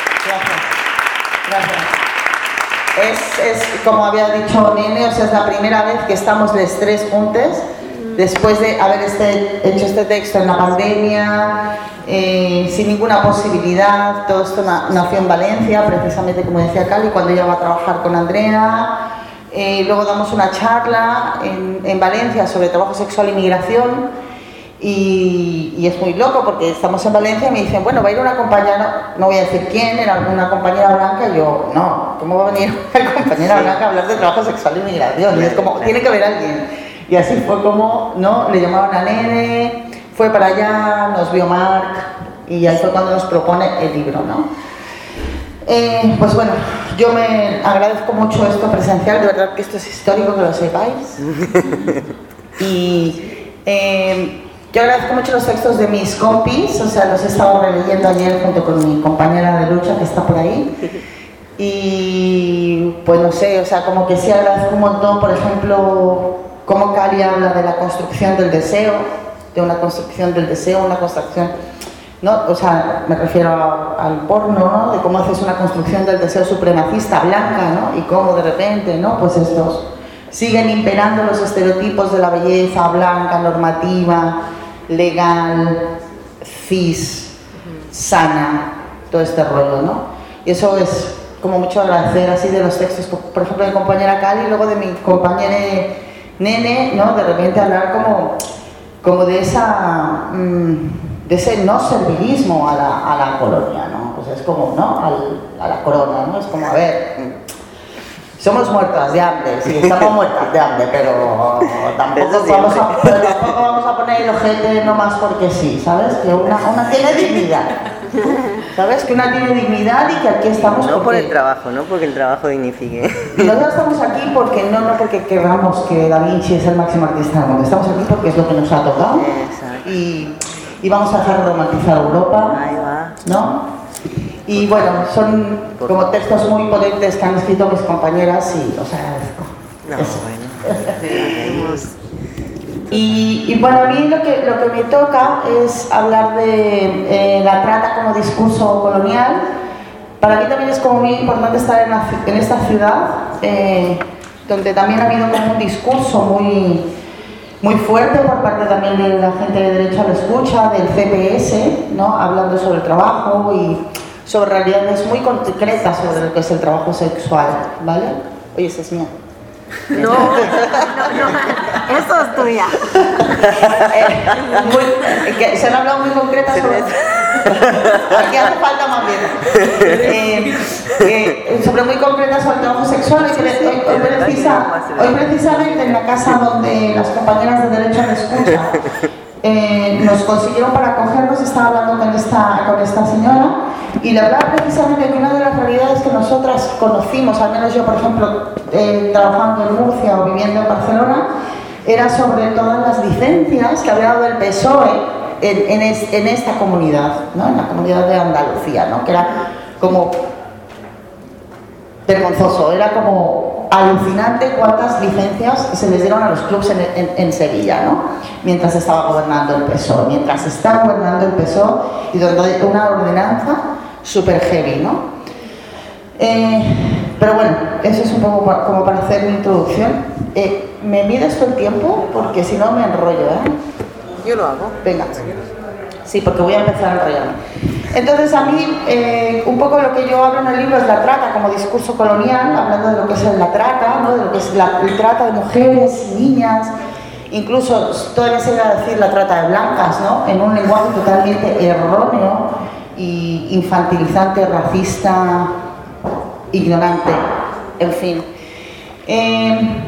Gracias. Gracias. Es, es, como había dicho Nene, o sea, es la primera vez que estamos los tres juntos. Después de haber este, hecho este texto en la pandemia, eh, sin ninguna posibilidad, todo esto na, nació en Valencia, precisamente como decía Cali, cuando ella va a trabajar con Andrea. Eh, luego damos una charla en, en Valencia sobre trabajo sexual y migración. Y, y es muy loco porque estamos en Valencia y me dicen, bueno, va a ir una compañera, no voy a decir quién, era una compañera blanca, y yo, no, ¿cómo va a venir una compañera blanca a hablar de trabajo sexual y migración? Y es como, tiene que haber alguien. Y así fue como, ¿no? Le llamaban a Nene, fue para allá, nos vio Marc y ahí fue cuando nos propone el libro, ¿no? Eh, pues bueno, yo me agradezco mucho esto presencial, de verdad que esto es histórico, que lo sepáis. Y eh, yo agradezco mucho los textos de mis compis, o sea, los he estado releyendo ayer junto con mi compañera de lucha que está por ahí. Y pues no sé, o sea, como que sí agradezco un montón, por ejemplo, cómo Cali habla de la construcción del deseo, de una construcción del deseo, una construcción, ¿no? O sea, me refiero a, al porno, ¿no? De cómo haces una construcción del deseo supremacista blanca, ¿no? Y cómo de repente, ¿no? Pues estos, siguen imperando los estereotipos de la belleza blanca, normativa, legal, cis, sana, todo este rollo, ¿no? Y eso es como mucho agradecer así de los textos, por ejemplo, de mi compañera Cali y luego de mi compañera Nene, ¿no? De repente hablar como, como de esa... Mmm, de ese no servilismo a la, a la colonia, ¿no? Pues es como, ¿no? Al, a la corona, ¿no? Es como, a ver, somos muertas de hambre, sí, estamos muertas de hambre, pero tampoco vamos a, pero tampoco vamos a poner el ojete nomás porque sí, ¿sabes? Que una, una tiene dignidad, ¿sabes? Que una tiene dignidad y que aquí estamos no porque... por el trabajo, no porque el trabajo dignifique. Y nosotros estamos aquí porque no, no porque queramos que Da Vinci es el máximo artista del mundo, estamos aquí porque es lo que nos ha tocado. Exacto. Y... y vamos a dejar de romantizar Europa, Ahí va. ¿no? Y bueno, son como textos muy potentes que han escrito mis compañeras y os agradezco. No, eso. Bueno. y, y bueno, a mí lo que, lo que me toca es hablar de eh, la trata como discurso colonial. Para mí también es como muy importante estar en, la, en esta ciudad, eh, donde también ha habido como un discurso muy... muy fuerte por parte también de la gente de Derecho a la Escucha, del C P S, ¿no? Hablando sobre el trabajo y sobre realidades muy concretas sobre lo que es el trabajo sexual, ¿vale? Oye, esa es mía. No, no, no, eso es tuya. eh, muy, que se han hablado muy concretas sobre... Aquí hace falta más bien. Eh, eh, sobre muy concretas sobre el trabajo sexual. Y hoy, hoy, precisa, hoy precisamente en la casa donde las compañeras de Derecho a la Escucha eh, nos consiguieron para acogernos, estaba hablando con esta, con esta señora y le hablaba precisamente que una de las realidades que nosotras conocimos, al menos yo por ejemplo eh, trabajando en Murcia o viviendo en Barcelona, era sobre todas las licencias que había dado el P S O E En, en, es, en esta comunidad, ¿no? En la comunidad de Andalucía, ¿no? Que era como vergonzoso, era como alucinante cuántas licencias se les dieron a los clubs en, en, en Sevilla, ¿no? Mientras estaba gobernando el P S O E, mientras está gobernando el P S O E y donde hay una ordenanza súper heavy, ¿no? Eh, pero bueno, eso es un poco para, como para hacer mi introducción. Eh, ¿Me mides todo el tiempo? Porque si no me enrollo, ¿eh? Yo lo hago. Venga. Sí, porque voy a empezar a enrollarme. Entonces, a mí, eh, un poco lo que yo hablo en el libro es la trata como discurso colonial, hablando de lo que es la trata, ¿no? De lo que es la, la trata de mujeres, niñas, incluso todavía se iba a decir la trata de blancas, ¿no? En un lenguaje totalmente erróneo y infantilizante, racista, ignorante, en fin. Eh,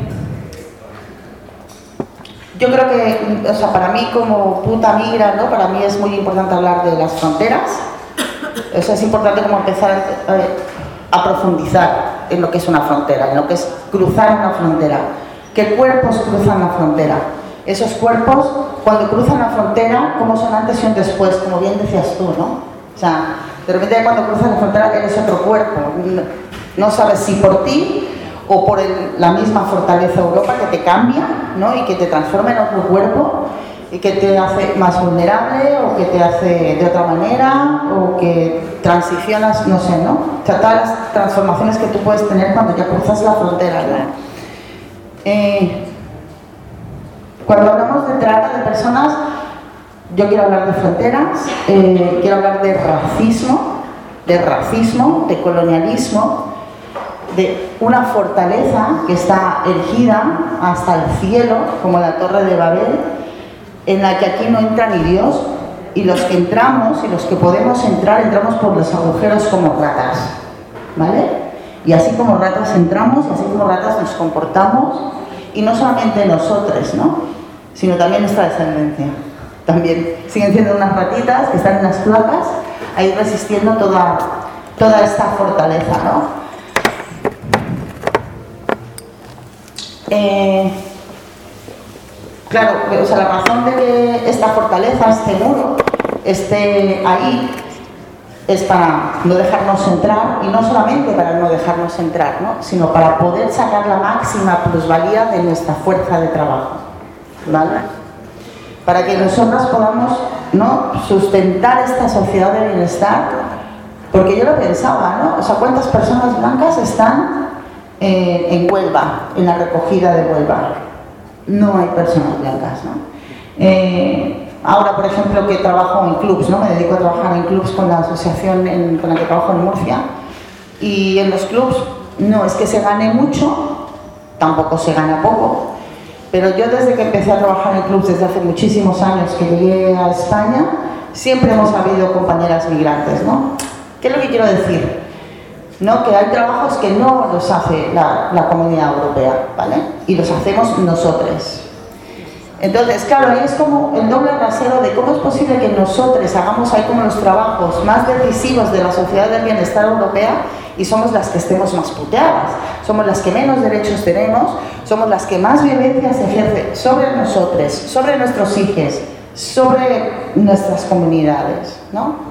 Yo creo que, o sea, para mí como puta migra, ¿no? Para mí es muy importante hablar de las fronteras. Eso es importante como empezar a, a profundizar en lo que es una frontera, en lo que es cruzar una frontera. ¿Qué cuerpos cruzan la frontera? Esos cuerpos, cuando cruzan la frontera, ¿cómo son antes y un después? Como bien decías tú, ¿no? O sea, de repente cuando cruzas la frontera eres otro cuerpo. No sabes si por ti o por el, la misma fortaleza Europa que te cambia, ¿no? Y que te transforma en otro cuerpo y que te hace más vulnerable o que te hace de otra manera o que transicionas, no sé, ¿no? O sea, todas las transformaciones que tú puedes tener cuando ya cruzas la frontera, ¿no? Eh, cuando hablamos de trata de personas, yo quiero hablar de fronteras, eh, quiero hablar de racismo, de racismo, de colonialismo, de una fortaleza que está erigida hasta el cielo, como la Torre de Babel, en la que aquí no entra ni Dios, y los que entramos y los que podemos entrar, entramos por los agujeros como ratas, ¿vale? Y así como ratas entramos, y así como ratas nos comportamos, y no solamente nosotros, ¿no? Sino también nuestra descendencia. También siguen siendo unas ratitas que están en las placas, ahí resistiendo toda, toda esta fortaleza, ¿no? Eh, claro, o sea, la razón de que esta fortaleza, este muro, esté ahí es para no dejarnos entrar, y no solamente para no dejarnos entrar, ¿no? Sino para poder sacar la máxima plusvalía de nuestra fuerza de trabajo, ¿vale? Para que nosotras podamos, ¿no?, sustentar esta sociedad de bienestar, porque yo lo pensaba, ¿no? O sea, ¿cuántas personas blancas están eh, en Huelva, en la recogida de Huelva. No hay personas blancas, ¿no? Eh, ahora, por ejemplo, que trabajo en clubs, ¿no? Me dedico a trabajar en clubs con la asociación en, con la que trabajo en Murcia. Y en los clubs no es que se gane mucho, tampoco se gana poco. Pero yo desde que empecé a trabajar en clubs desde hace muchísimos años que llegué a España, siempre hemos habido compañeras migrantes, ¿no? ¿Qué es lo que quiero decir? ¿No? Que hay trabajos que no los hace la, la Comunidad Europea, ¿vale? Y los hacemos nosotros. Entonces, claro, ahí es como el doble rasero de cómo es posible que nosotros hagamos ahí como los trabajos más decisivos de la sociedad del bienestar europea y somos las que estemos más puteadas, somos las que menos derechos tenemos, somos las que más violencia se ejerce sobre nosotros, sobre nuestros hijos, sobre nuestras comunidades, ¿no?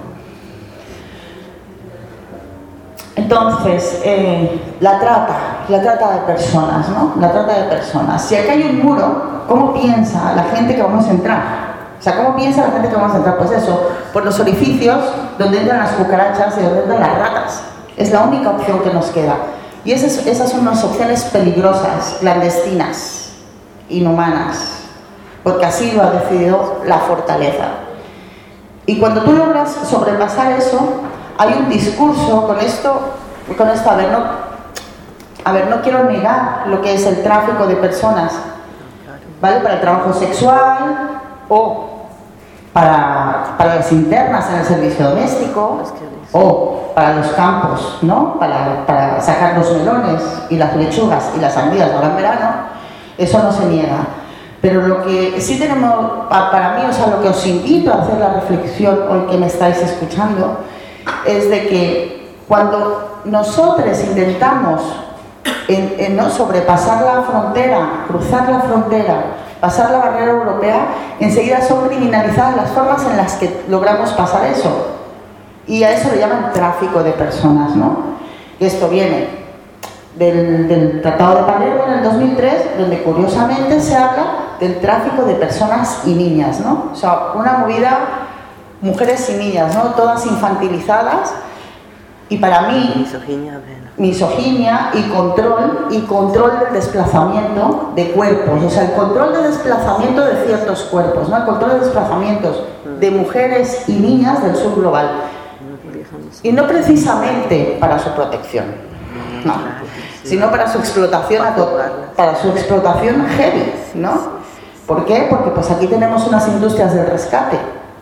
Entonces, eh, la trata, la trata de personas, ¿no? La trata de personas. Si aquí hay un muro, ¿cómo piensa la gente que vamos a entrar? O sea, ¿cómo piensa la gente que vamos a entrar? Pues eso, por los orificios donde entran las cucarachas y donde entran las ratas. Es la única opción que nos queda. Y esas, esas son unas opciones peligrosas, clandestinas, inhumanas, porque así lo ha decidido la fortaleza. Y cuando tú logras sobrepasar eso, hay un discurso con esto, con esto, a ver, no, a ver, no quiero negar lo que es el tráfico de personas, ¿vale? Para el trabajo sexual o para, para las internas en el servicio doméstico o para los campos, ¿no? Para, para sacar los melones y las lechugas y las sandías ahora en verano, eso no se niega. Pero lo que sí tenemos, para mí, o sea, lo que os invito a hacer la reflexión hoy que me estáis escuchando, es de que cuando nosotros intentamos en, en, ¿no? sobrepasar la frontera, cruzar la frontera, pasar la barrera europea, enseguida son criminalizadas las formas en las que logramos pasar eso. Y a eso le llaman tráfico de personas, ¿no? Y esto viene del, del Tratado de Palermo en el dos mil tres, donde curiosamente se habla del tráfico de personas y niñas, ¿no? O sea, una movida, mujeres y niñas, ¿no? Todas infantilizadas. Y para mí, misoginia, misoginia y control, y control del desplazamiento de cuerpos, o sea, el control de desplazamiento de ciertos cuerpos, ¿no? El control de desplazamientos de mujeres y niñas del sur global. Y no precisamente para su protección, no, sino para su explotación, para su explotación heavy, ¿no? ¿Por qué? Porque pues aquí tenemos unas industrias del rescate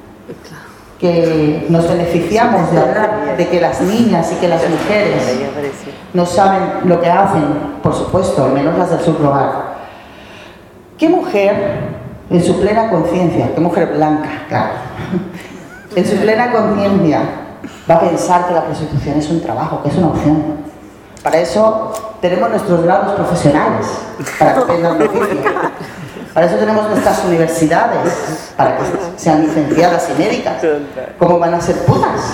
que nos beneficiamos de hablar de que las niñas y que las mujeres no saben lo que hacen, por supuesto, al menos las del sur global. ¿Qué mujer, en su plena conciencia, qué mujer blanca, claro, en su plena conciencia va a pensar que la prostitución es un trabajo, que es una opción? Para eso tenemos nuestros grados profesionales, para que aprendan el oficio. Para eso tenemos nuestras universidades, para que sean licenciadas y médicas. ¿Cómo van a ser putas?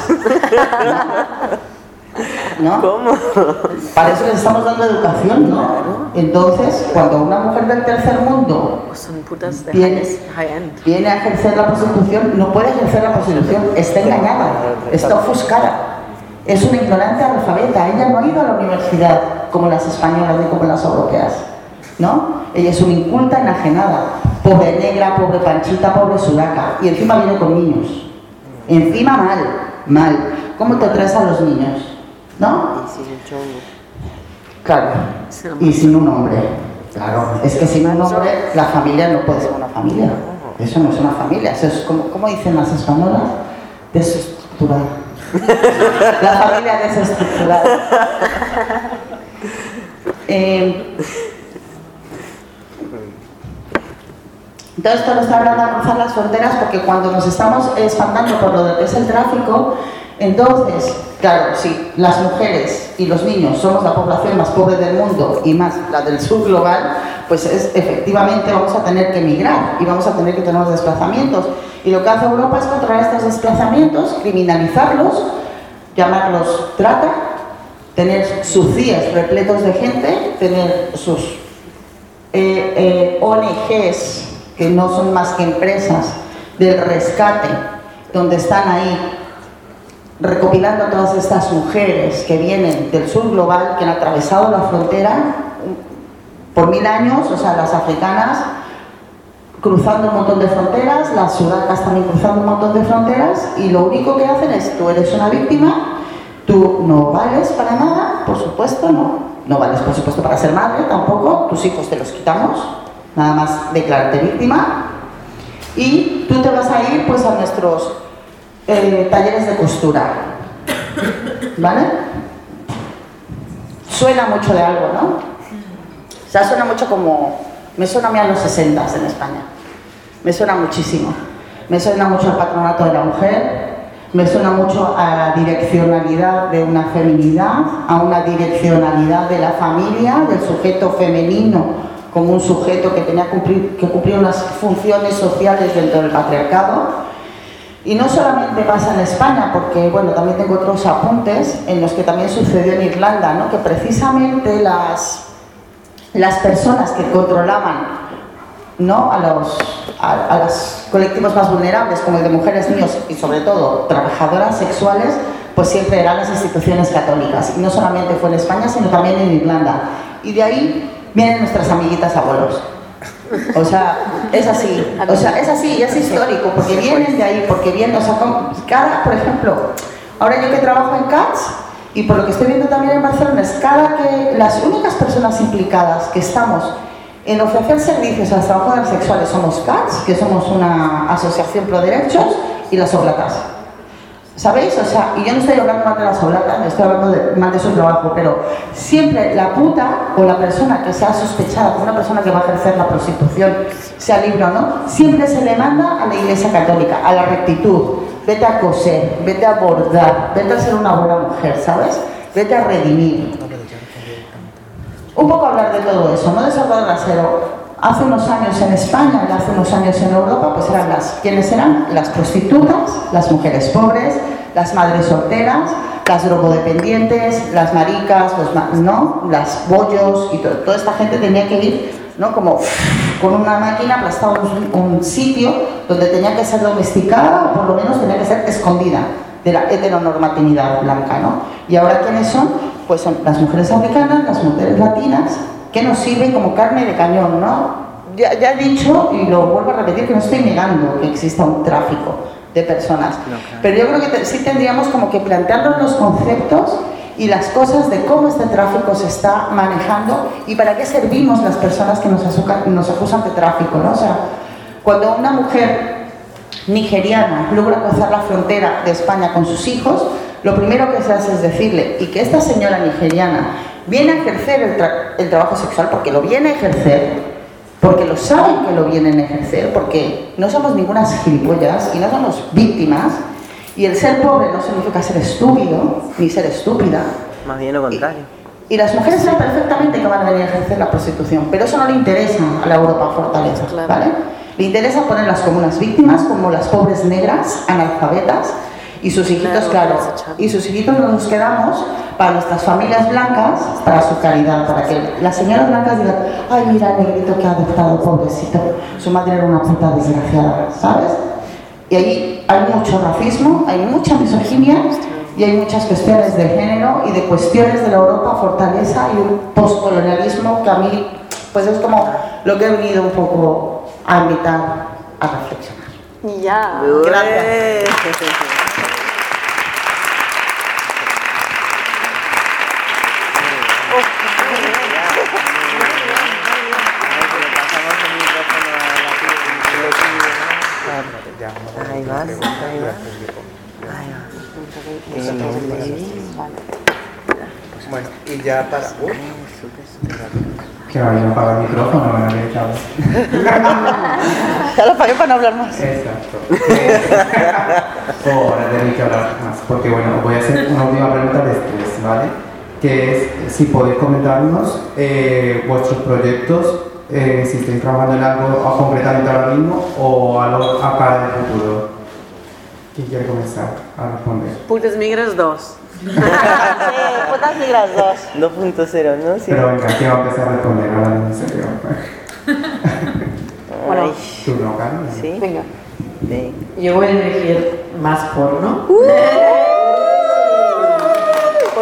¿No? ¿Cómo? Para eso les estamos dando educación, ¿no? Entonces, cuando una mujer del tercer mundo viene, viene a ejercer la prostitución, no puede ejercer la prostitución, está engañada, está ofuscada. Es una ignorante analfabeta, ella no ha ido a la universidad como las españolas ni como las europeas, ¿no? Ella es una inculta enajenada, pobre negra, pobre panchita, pobre sudaca, y encima viene con niños. Encima mal, mal. ¿Cómo te traes a los niños? ¿No? Y sin el chongo. Claro, y sin un hombre. Claro, es que sin un hombre la familia no puede ser una familia. Eso no es una familia, eso es como, ¿cómo dicen las españolas? Desestructurada. La familia desestructurada. Eh, Entonces, todo está hablando de cruzar las fronteras porque cuando nos estamos espantando por lo que es el tráfico, entonces, claro, si las mujeres y los niños somos la población más pobre del mundo y más la del sur global, pues es, efectivamente vamos a tener que emigrar y vamos a tener que tener los desplazamientos. Y lo que hace Europa es controlar estos desplazamientos, criminalizarlos, llamarlos trata, tener sus C I Es repletos de gente, tener sus eh, eh, O N Ges que no son más que empresas del rescate, donde están ahí recopilando a todas estas mujeres que vienen del sur global, que han atravesado la frontera por mil años, o sea, las africanas cruzando un montón de fronteras, las sudacas también cruzando un montón de fronteras, y lo único que hacen es, tú eres una víctima, tú no vales para nada, por supuesto, no, no vales por supuesto para ser madre tampoco, tus hijos te los quitamos, nada más declararte víctima, y tú te vas a ir pues a nuestros eh, talleres de costura, ¿vale? Suena mucho de algo, ¿no? O sea, suena mucho como... Me suena a mí a los sesentas en España. Me suena muchísimo. Me suena mucho al patronato de la mujer, me suena mucho a la direccionalidad de una feminidad, a una direccionalidad de la familia, del sujeto femenino como un sujeto que tenía que cumplir, que cumplir unas funciones sociales dentro del patriarcado. Y no solamente pasa en España, porque bueno, también tengo otros apuntes en los que también sucedió en Irlanda, ¿no? Que precisamente las... las personas que controlaban, ¿no? a, los, a, a los colectivos más vulnerables, como el de mujeres, niños y sobre todo trabajadoras sexuales, pues siempre eran las instituciones católicas. Y no solamente fue en España, sino también en Irlanda. Y de ahí vienen nuestras amiguitas abuelos. O sea, es así, o sea, es así y es histórico, porque vienen de ahí, porque vienen, o sea, cada, por ejemplo, ahora yo que trabajo en C A T S, y por lo que estoy viendo también en Barcelona, es cada que las únicas personas implicadas que estamos en ofrecer servicios a las trabajadoras sexuales somos C A T S, que somos una asociación pro derechos, y las oblatas. ¿Sabéis? O sea, y yo no estoy hablando mal de las oblatas, estoy hablando de, mal de su trabajo, pero siempre la puta o la persona que sea sospechada como una persona que va a ejercer la prostitución, sea libre o no, siempre se le manda a la Iglesia Católica, a la rectitud. Vete a coser, vete a bordar, vete a ser una buena mujer, ¿sabes? Vete a redimir. Un poco hablar de todo eso, no de salvar el rasero. Hace unos años en España y hace unos años en Europa, pues eran las, ¿quiénes eran? Las prostitutas, las mujeres pobres, las madres solteras, las drogodependientes, las maricas, los, ¿no? Las bollos y todo. Toda esta gente tenía que ir, ¿no? Como con una máquina aplastado un, un sitio donde tenía que ser domesticada o por lo menos tenía que ser escondida de la heteronormatividad blanca, ¿no? Y ahora, ¿quiénes son? Pues son las mujeres africanas, las mujeres latinas, que nos sirven como carne de cañón, ¿no? Ya, ya he dicho, y lo vuelvo a repetir, que no estoy negando que exista un tráfico de personas, no, claro. Pero yo creo que te, sí tendríamos como que plantearnos los conceptos y las cosas de cómo este tráfico se está manejando y para qué servimos las personas que nos, azucan, nos acusan de tráfico, ¿no? O sea, cuando una mujer nigeriana logra cruzar la frontera de España con sus hijos, lo primero que se hace es decirle, y que esta señora nigeriana viene a ejercer el, tra el trabajo sexual porque lo viene a ejercer, porque lo saben que lo vienen a ejercer, porque no somos ninguna gilipollas y no somos víctimas, y el ser pobre no significa ser estúpido ni ser estúpida. Más bien lo contrario. Y, y las mujeres saben perfectamente que van a venir a ejercer la prostitución, pero eso no le interesa a la Europa Fortaleza, ¿vale? Le interesa ponerlas como unas víctimas, como las pobres negras, analfabetas, y sus hijitos, claro, y sus hijitos nos quedamos para nuestras familias blancas, para su caridad, para que las señoras blancas digan, ay, mira el negrito que ha adoptado, pobrecito, su madre era una puta desgraciada, ¿sabes? Y ahí hay mucho racismo, hay mucha misoginia y hay muchas cuestiones de género y de cuestiones de la Europa Fortaleza y un postcolonialismo que a mí, pues es como lo que he venido un poco a invitar a reflexionar. Ya. Gracias. Ahí vas, ahí vas. Bueno, y ya para... Uh. Que me habían apagado el micrófono, me habían echado. Ya lo apagué para no hablar más. Exacto. Ahora tengo que hablar más, porque bueno, voy a hacer una última pregunta después, ¿vale? Que es si podéis comentarnos eh, vuestros proyectos, eh, si estáis trabajando en algo concretamente ahora mismo o algo a cara del futuro. ¿Quién quiere comenzar a responder? Putas Migras dos. Sí, putas migras dos. dos punto cero, ¿no? Sí. Pero venga, ¿quién va a empezar a responder? Ahora en serio. Bueno, ¿Tú no, Carlos? Sí. Venga. Sí. Yo voy a elegir más porno. Uh.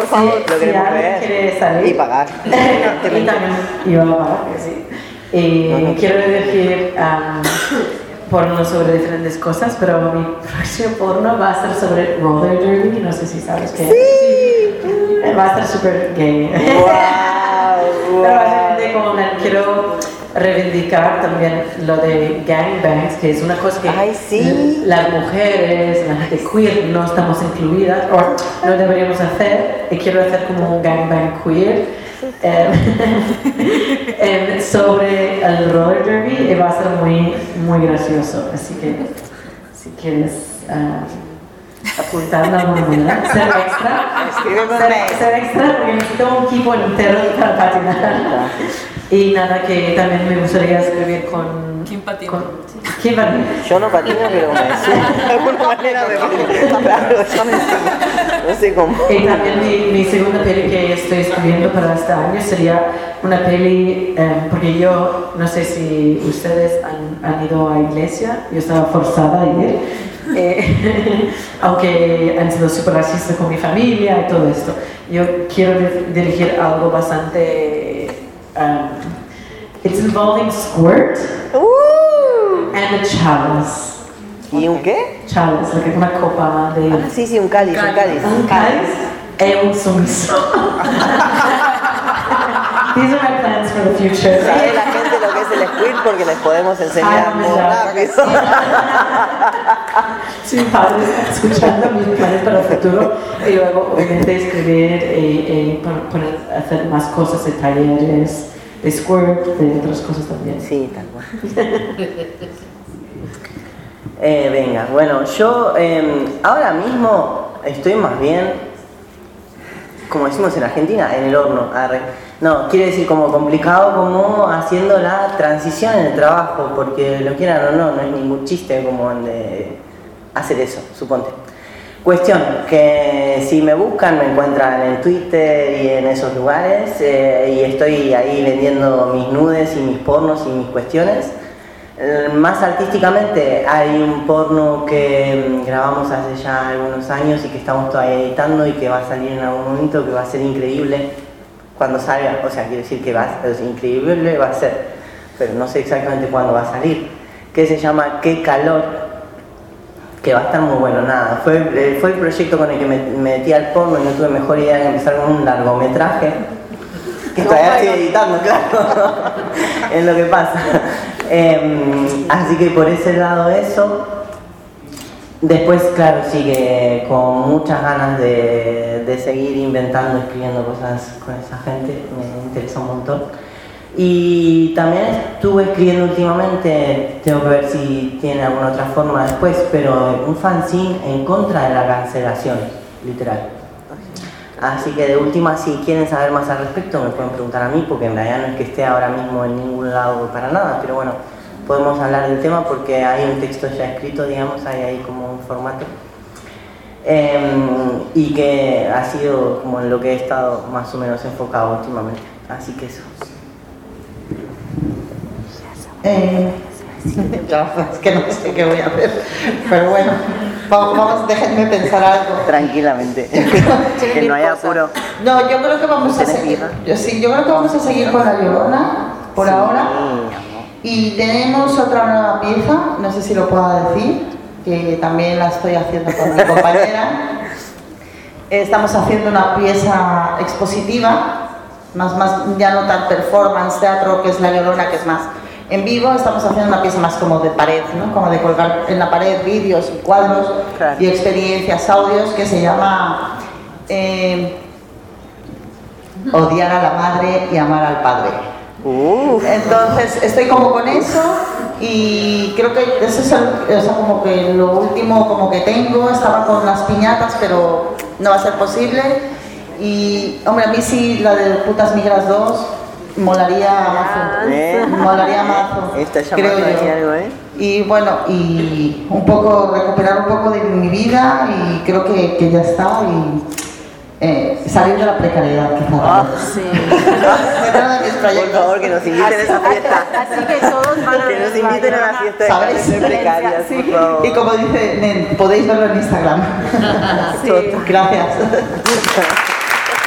por favor, si, lo si queremos alguien ver. quiere salir. Y pagar. Y también iba a pagar, que sí. Y No, no. quiero decir um, porno sobre diferentes cosas, pero mi próximo porno va a ser sobre roller derby, no sé si sabes qué es. ¡Sí! Va a ser súper gay. ¡Wow! Pero básicamente como me quiero reivindicar también lo de gangbangs, que es una cosa que Ay, sí. las mujeres, la gente queer no estamos incluidas o no deberíamos hacer, y quiero hacer como un gangbang queer eh, eh, sobre el roller derby, y va a ser muy, muy gracioso, así que si quieres uh, apuntar de alguna manera, ser extra, Escríbeme. ser, ser extra porque necesito un equipo entero para patinar. Y nada, que también me gustaría escribir con... ¿Quién patina? Con, ¿Quién patina? Yo no patino, pero me subo. De alguna manera me patino. Claro, yo me subo. No sé cómo. Y también mi, mi segunda peli que estoy escribiendo para este año sería una peli, eh, porque yo no sé si ustedes han, han ido a iglesia, yo estaba forzada a ir, eh, aunque han sido súper racistas con mi familia y todo esto. Yo quiero di- dirigir algo bastante... Um, it's involving squirt Uh, and a chalice. ¿Y un qué? Chalice, like una copa de... Ah, sí, sí, un cáliz, un cáliz. Un cáliz e un sumiso. These are my plans for the future. ¿Sabe la gente lo que es el squirt? Porque les podemos enseñar Ah, muy verdad. rápido. Si mi padre está escuchando mis planes para el futuro, y luego obviamente escribir y, y pon- poner, hacer más cosas de talleres, de squirt, de otras cosas también. Sí, tal cual. Eh, venga, bueno, yo eh, ahora mismo estoy más bien, como decimos en Argentina, en el horno. Arre. No, quiere decir como complicado, como haciendo la transición en el trabajo, porque lo quieran o no, no es ningún chiste como el de hacer eso, suponte. Cuestión, que si me buscan me encuentran en Twitter y en esos lugares, eh, y estoy ahí vendiendo mis nudes y mis pornos y mis cuestiones. Eh, más artísticamente hay un porno que mm, grabamos hace ya algunos años y que estamos todavía editando y que va a salir en algún momento, que va a ser increíble cuando salga, o sea, quiero decir que va a ser increíble, va a ser, pero no sé exactamente cuándo va a salir, que se llama Qué calor, que va a estar muy bueno. Nada, fue, eh, fue el proyecto con el que me, me metí al porno y no tuve mejor idea que empezar con un largometraje, que todavía estoy editando, claro, es lo que pasa. Eh, así que por ese lado eso. Después, claro, sigue con muchas ganas de, de seguir inventando, escribiendo cosas con esa gente, me interesa un montón. Y también estuve escribiendo últimamente, tengo que ver si tiene alguna otra forma después, pero un fanzine en contra de la cancelación, literal. Así que de última, si quieren saber más al respecto, me pueden preguntar a mí, porque en realidad no es que esté ahora mismo en ningún lado para nada, pero bueno, podemos hablar del tema porque hay un texto ya escrito, digamos, hay ahí como un formato. Eh, y que ha sido como en lo que he estado más o menos enfocado últimamente. Así que eso. Eh, ya, es que no sé qué voy a hacer, pero bueno, vamos, vamos, déjenme pensar algo. Tranquilamente. Que no haya apuro. No, yo creo que vamos a ¿Tienes seguir. birra? Yo sí, yo creo que vamos a seguir con la Llorona por Sí, ahora. amor. Y tenemos otra nueva pieza, no sé si lo puedo decir, que también la estoy haciendo con mi compañera. Estamos haciendo una pieza expositiva, más, más ya no tan performance, teatro, que es La Llorona, que es más en vivo. Estamos haciendo una pieza más como de pared, ¿no? Como de colgar en la pared vídeos y cuadros, Claro. y experiencias, audios, que se llama eh, Odiar a la madre y amar al padre. Uf. Entonces estoy como con eso y creo que eso es el- o sea, como que lo último como que tengo. Estaba con las piñatas, pero no va a ser posible. Y hombre, a mí sí la de Putas Migras dos molaría mazo. ¿Eh? Molaría mazo, Está creo llamando ahí yo. algo, ¿eh? Y bueno, y un poco recuperar un poco de mi vida, y creo que, que ya está, y eh, salir de la precariedad, quizás. Ah, Sí. Es uno de mis Por proyectos. favor, que nos inviten a esa fiesta. Así que todos van a Que nos ver inviten a la Llorona. fiesta de ¿Sabéis? Carnes Precarias, Sí. por favor. Y como dice Nen, podéis verlo en Instagram. Sí. Gracias.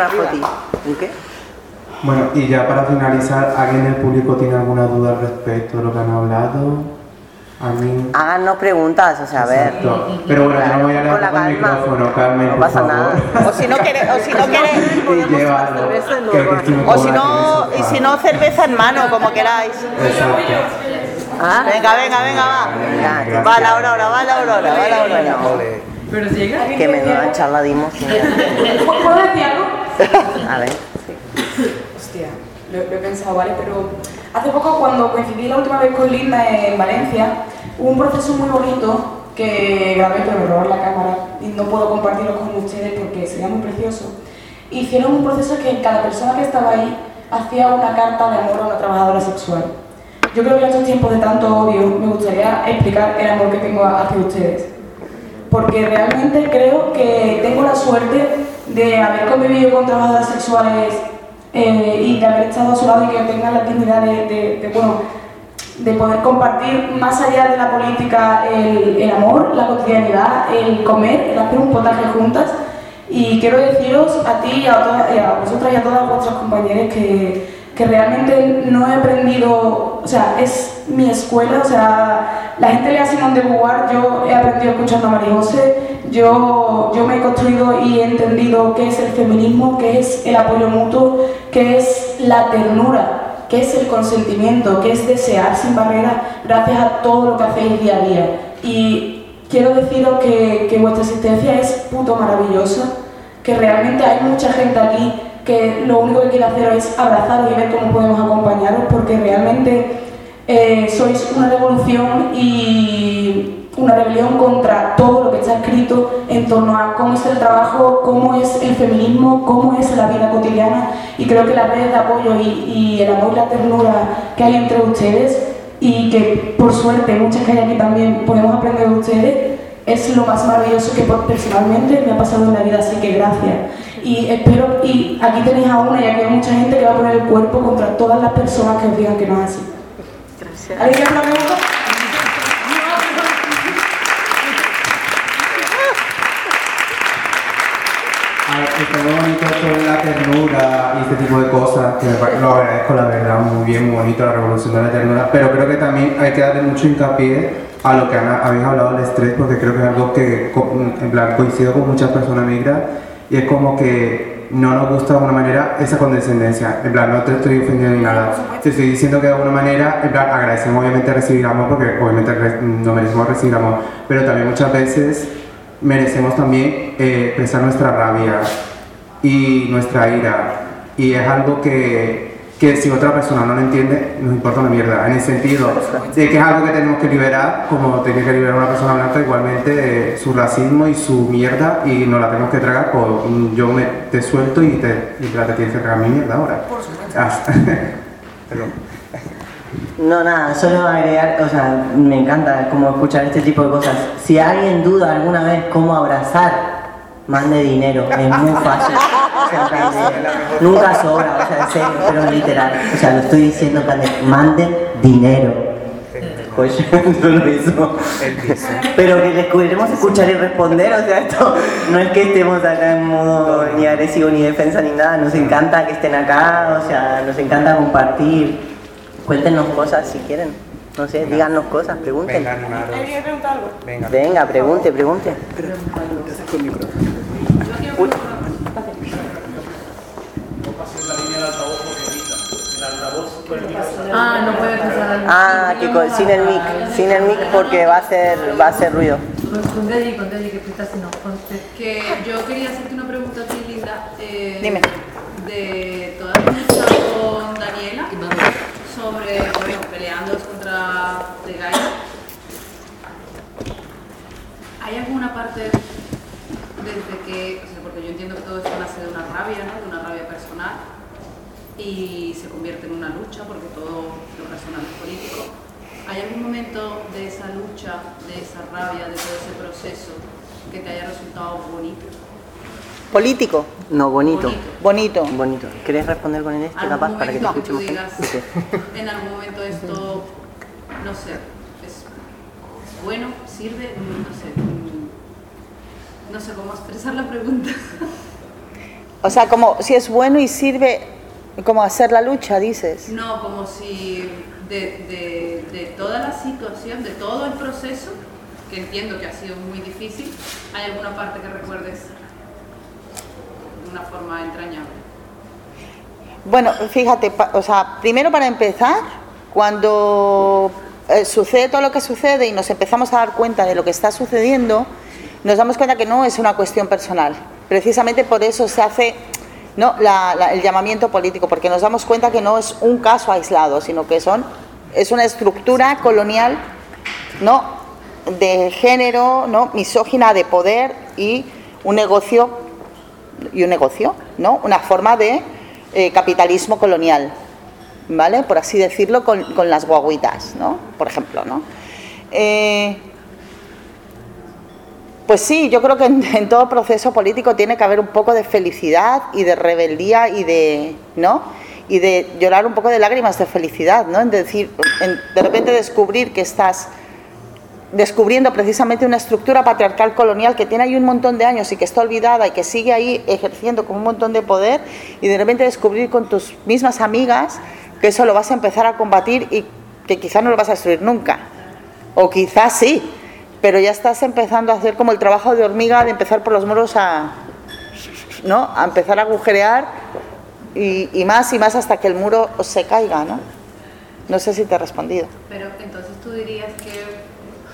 una fotito. ¿Un qué? Bueno, y ya para finalizar, ¿alguien del público tiene alguna duda al respecto de lo que han hablado? ¿Alguien? Háganos preguntas, o sea, a ver. Exacto. Pero bueno, yo no voy a Con la levantar el calma. micrófono, Carmen, No por pasa favor. nada. O si no quiere, o si no quiere, Y llévalo, que- que si me o si cobra no, aquí en y el si sofá. no, cerveza en mano, como queráis. Exacto. Ah, Venga, venga, venga, va. Gracias. Va la aurora, va la aurora, va la aurora. Ole. que menuda charla dimos. ¿Puedo decir algo? A ver. Hostia, lo, lo he pensado, ¿vale? Pero hace poco, cuando coincidí la última vez con Linda en Valencia, hubo un proceso muy bonito que grabé, pero me robaron la cámara y no puedo compartirlo con ustedes porque sería muy precioso. Hicieron un proceso que cada persona que estaba ahí hacía una carta de amor a una trabajadora sexual. Yo creo que en estos tiempos de tanto odio me gustaría explicar el amor que tengo hacia ustedes. Porque realmente creo que tengo la suerte de haber convivido con trabajadoras sexuales eh, y de haber estado a su lado y que tengan la dignidad de, de, de, bueno, de poder compartir más allá de la política el, el amor, la cotidianidad, el comer, el hacer un potaje juntas. Y quiero deciros a ti y a, todas, y a vosotras y a todas vuestras compañeras que, que realmente no he aprendido, o sea, es mi escuela, o sea, la gente lee a Simone de Beauvoir, yo he aprendido escuchando a María José, yo, yo me he construido y he entendido qué es el feminismo, qué es el apoyo mutuo, qué es la ternura, qué es el consentimiento, qué es desear sin barreras gracias a todo lo que hacéis día a día. Y quiero deciros que, que vuestra existencia es puto maravillosa, que realmente hay mucha gente aquí que lo único que quiere hacer es abrazaros y ver cómo podemos acompañaros, porque realmente eh, sois una revolución y una rebelión contra todo lo que está escrito en torno a cómo es el trabajo, cómo es el feminismo, cómo es la vida cotidiana, y creo que las redes de apoyo y, y el amor y la ternura que hay entre ustedes, y que por suerte muchas que hay aquí también podemos aprender de ustedes, es lo más maravilloso que por, personalmente me ha pasado en la vida, así que gracias. Y espero, y aquí tenéis a una, ya que hay mucha gente que va a poner el cuerpo contra todas las personas que os digan que no es así. Gracias. ¿Alguien quiere una pregunta? Ay, está muy bonito sobre la ternura y este tipo de cosas, que me parece, lo agradezco la verdad, muy bien, muy bonito la revolución de la ternura, pero creo que también hay que darle mucho hincapié a lo que han, habéis hablado del estrés, porque creo que es algo que en plan, coincido con muchas personas migras, y es como que no nos gusta de alguna manera esa condescendencia, en plan, no te estoy ofendiendo ni nada, te estoy diciendo que de alguna manera, en plan, agradecemos obviamente recibir amor, porque obviamente re, no merecemos recibir amor, pero también muchas veces merecemos también eh, expresar nuestra rabia y nuestra ira, y es algo que, que si otra persona no lo entiende, nos importa una mierda, en el sentido de que es algo que tenemos que liberar, como tiene que liberar una persona blanca igualmente eh, su racismo y su mierda, y nos la tenemos que tragar, pues yo me, te suelto y te, y te, te tienes que tragar mi mierda ahora. Ah, perdón. No, nada, solo agregar, o sea, me encanta como escuchar este tipo de cosas. Si alguien duda alguna vez cómo abrazar, mande dinero, es muy fácil. O sea, en plan de- nunca sobra, o sea, en serio, pero literal. O sea, lo estoy diciendo en plan de, manden dinero. Pues yo no lo hizo. Pero que les queremos escuchar y responder, o sea, esto no es que estemos acá en modo ni agresivo ni defensa ni nada, nos encanta que estén acá, o sea, nos encanta compartir. Cuéntenos cosas si quieren, no sé, díganos cosas, pregunten. Venga, animaros. ¿Alguien quiere preguntar algo? Venga. Venga, pregunte, pregunte. Uy. Ah, no puede pasar algo. Ah, que con- sin el mic, sin el mic porque va a hacer, va a hacer ruido. Conté allí, conté allí, que fuiste así, no, conté. Que yo quería hacerte una pregunta a ti, Linda. Eh, Dime. De toda la lucha con Daniela sobre, bueno, peleando contra The Gaia. ¿Hay alguna parte desde que, o sea, porque yo entiendo que todo esto nace de una rabia, ¿no? De una rabia personal y se convierte en una lucha porque todo lo personal es político? ¿Hay algún momento de esa lucha, de esa rabia, de todo ese proceso que te haya resultado bonito? Político, No, bonito. bonito. Bonito. ¿Querés responder con el este ¿Algún capaz para que te momento escuchemos? tú digas, Sí. en algún momento esto, no sé, es bueno, sirve, no sé, no sé cómo expresar la pregunta? O sea, como si es bueno y sirve como hacer la lucha, dices. No, como si de, de, de toda la situación, de todo el proceso, que entiendo que ha sido muy difícil, ¿hay alguna parte que recuerdes de una forma entrañable? Bueno, fíjate, o sea, primero para empezar, cuando eh, sucede todo lo que sucede y nos empezamos a dar cuenta de lo que está sucediendo, nos damos cuenta que no es una cuestión personal. Precisamente por eso se hace, ¿no?, la, la, el llamamiento político, porque nos damos cuenta que no es un caso aislado, sino que son, es una estructura colonial, ¿no?, de género, ¿no?, misógina, de poder y un negocio, y un negocio, ¿no?, una forma de eh, capitalismo colonial, ¿vale?, por así decirlo, con, con las guaguitas, ¿no?, por ejemplo, ¿no? Eh, Pues sí, yo creo que en, en todo proceso político tiene que haber un poco de felicidad y de rebeldía y de, ¿no?, y de llorar un poco de lágrimas de felicidad, ¿no?, en decir, en, de repente descubrir que estás descubriendo precisamente una estructura patriarcal colonial que tiene ahí un montón de años y que está olvidada y que sigue ahí ejerciendo con un montón de poder, y de repente descubrir con tus mismas amigas que eso lo vas a empezar a combatir y que quizás no lo vas a destruir nunca, o quizás sí, pero ya estás empezando a hacer como el trabajo de hormiga, de empezar por los muros a, ¿no?, a empezar a agujerear y, y más y más hasta que el muro se caiga, ¿no? No sé si te he respondido. Pero entonces tú dirías que,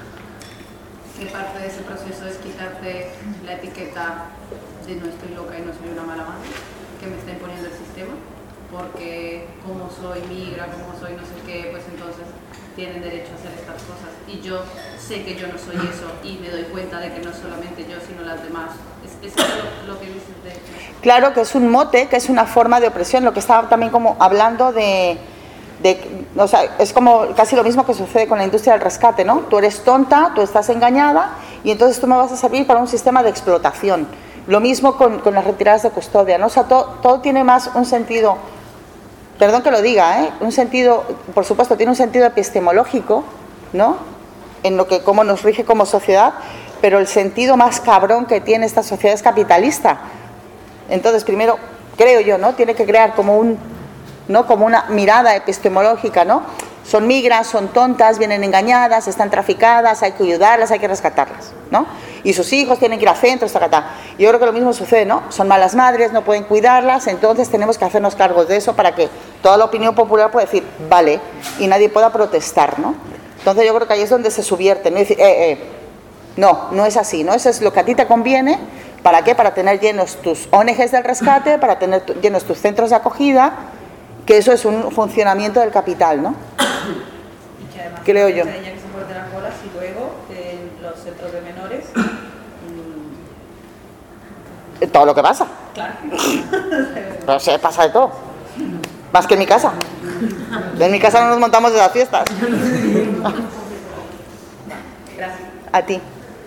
que parte de ese proceso es quitarte la etiqueta de no estoy loca y no soy una mala madre que me está imponiendo el sistema, porque como soy migra, como soy no sé qué, pues entonces tienen derecho a hacer estas cosas, y yo sé que yo no soy eso y me doy cuenta de que no solamente yo sino las demás. ¿Es, es eso lo, lo que dices de...? Claro que es un mote, que es una forma de opresión, lo que estaba también como hablando de, de, o sea, es como casi lo mismo que sucede con la industria del rescate, ¿no? Tú eres tonta, tú estás engañada y entonces tú me vas a servir para un sistema de explotación. Lo mismo con, con las retiradas de custodia, ¿no? O sea, todo, todo tiene más un sentido... Perdón que lo diga, ¿eh? Un sentido, por supuesto, tiene un sentido epistemológico, ¿no?, en lo que cómo nos rige como sociedad, pero el sentido más cabrón que tiene esta sociedad es capitalista. Entonces, primero, creo yo, ¿no?, tiene que crear como un, ¿no?, como una mirada epistemológica, ¿no? Son migras, son tontas, vienen engañadas, están traficadas, hay que ayudarlas, hay que rescatarlas, ¿no? Y sus hijos tienen que ir a centros, tacatá. Yo creo que lo mismo sucede, ¿no? Son malas madres, no pueden cuidarlas, entonces tenemos que hacernos cargos de eso para que toda la opinión popular pueda decir, vale, y nadie pueda protestar, ¿no? Entonces yo creo que ahí es donde se subvierte, ¿no? Y decir, eh, eh, no, no es así, ¿no? Eso es lo que a ti te conviene. ¿Para qué? Para tener llenos tus O N Ges del rescate, para tener llenos tus centros de acogida, que eso es un funcionamiento del capital, ¿no? Y que además creo yo. Esa niña que se muerde las bolas y luego en los centros de menores... Mmm... Todo lo que pasa. Claro. Pero se pasa de todo. Más que en mi casa. En mi casa no nos montamos de las fiestas. Gracias. A ti.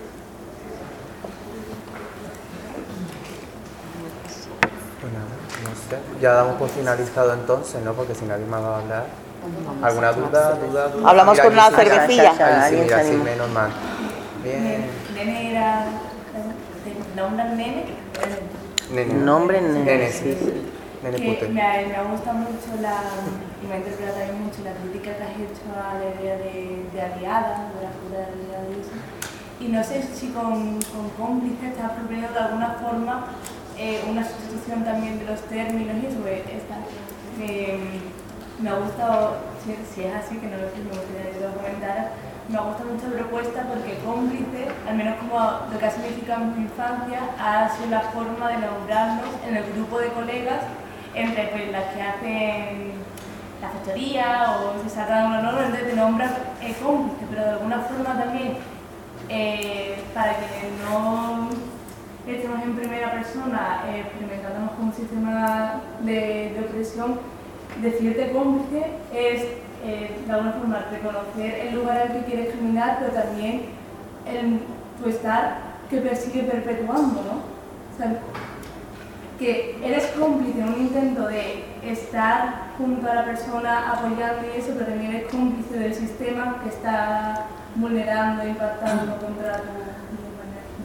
Pues nada, no sé. Ya damos por finalizado entonces, ¿no? Porque si nadie más va a hablar. ¿Alguna duda? ¿Duda? duda? Hablamos Mira, con una aquí sí, cervecilla. Ya, ya, Ahí sí, alguien mira, se sí, anima. menos mal. Bien. Nene era... ¿Te nombran nene? Nene. Nombre, nene, Nene, sí, sí. Nene Que pute. me, ha- me ha gustado mucho la... y me ha interpelado también mucho la crítica que has hecho a la idea de, de aliada, de la figura de aliada y eso. Y no sé si con, con cómplice estás proponiendo de alguna forma eh, una sustitución también de los términos y eso, pues, esta, me, me ha gustado, si, si es así, que no lo sé, me gustaría que lo comentaras, me ha gustado mucho la propuesta porque cómplice, al menos como lo que ha significado en mi infancia, ha sido la forma de nombrarnos en el grupo de colegas entre pues, las que hacen la fechoría o se sacan una norma, entonces te nombran eh, cómplice, pero de alguna forma también, eh, para que no estemos en primera persona eh, experimentándonos con un sistema de, de opresión, decirte cómplice es eh, de alguna forma reconocer el lugar al que quieres caminar, pero también el, tu estar que persigue perpetuando, ¿no? O sea, que eres cómplice en un intento de estar junto a la persona apoyando y eso, pero también eres cómplice del sistema que está vulnerando, impactando contra tu, tu humanidad.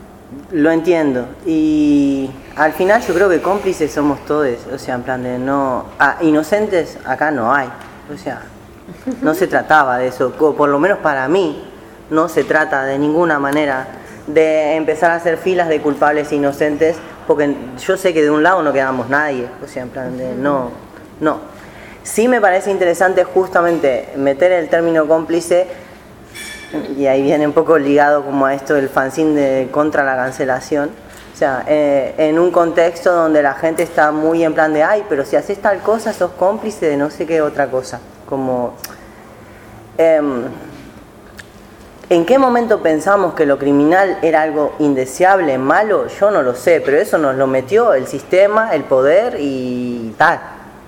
lo entiendo. Y al final yo creo que cómplices somos todos. O sea, en plan de no... Ah, inocentes acá no hay. O sea, no se trataba de eso. O por lo menos para mí, no se trata de ninguna manera de empezar a hacer filas de culpables e inocentes, porque yo sé que de un lado no quedamos nadie. O sea, en plan de no, no. Sí me parece interesante justamente meter el término cómplice, y ahí viene un poco ligado como a esto del fanzine de contra la cancelación. O sea, eh, en un contexto donde la gente está muy en plan de ay, pero si haces tal cosa sos cómplice de no sé qué otra cosa. Como... Eh, ¿En qué momento pensamos que lo criminal era algo indeseable, malo? Yo no lo sé, pero eso nos lo metió el sistema, el poder y tal.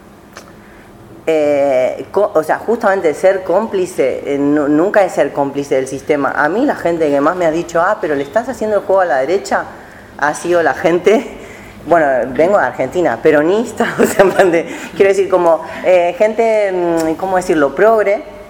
Eh, o sea, justamente ser cómplice, eh, no, nunca es ser cómplice del sistema. A mí la gente que más me ha dicho, ah, pero le estás haciendo el juego a la derecha, ha sido la gente, bueno, vengo de Argentina, peronista, o sea, de, quiero decir, como eh, gente, ¿cómo decirlo?, progre,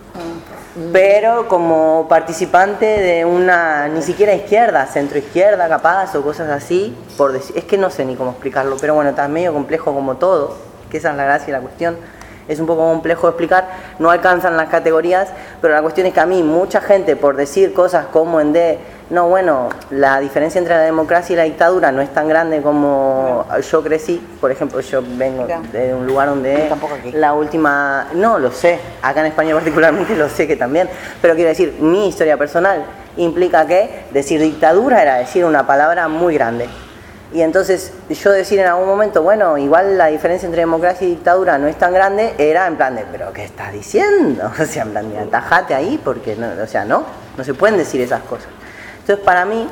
pero como participante de una, ni siquiera izquierda, centro izquierda capaz o cosas así, por decir, es que no sé ni cómo explicarlo, pero bueno, está medio complejo como todo, que esa es la gracia y la cuestión, es un poco complejo de explicar, no alcanzan las categorías, pero la cuestión es que a mí mucha gente por decir cosas como en de, no bueno, la diferencia entre la democracia y la dictadura no es tan grande como yo crecí, por ejemplo yo vengo de un lugar donde la última, no lo sé, acá en España particularmente lo sé que también, pero quiero decir, mi historia personal implica que decir dictadura era decir una palabra muy grande. Y entonces yo decir en algún momento, bueno, igual la diferencia entre democracia y dictadura no es tan grande, era en plan de, ¿pero qué estás diciendo? O sea, en plan de, atajate ahí, porque, no, o sea, no, no se pueden decir esas cosas. Entonces, para mí,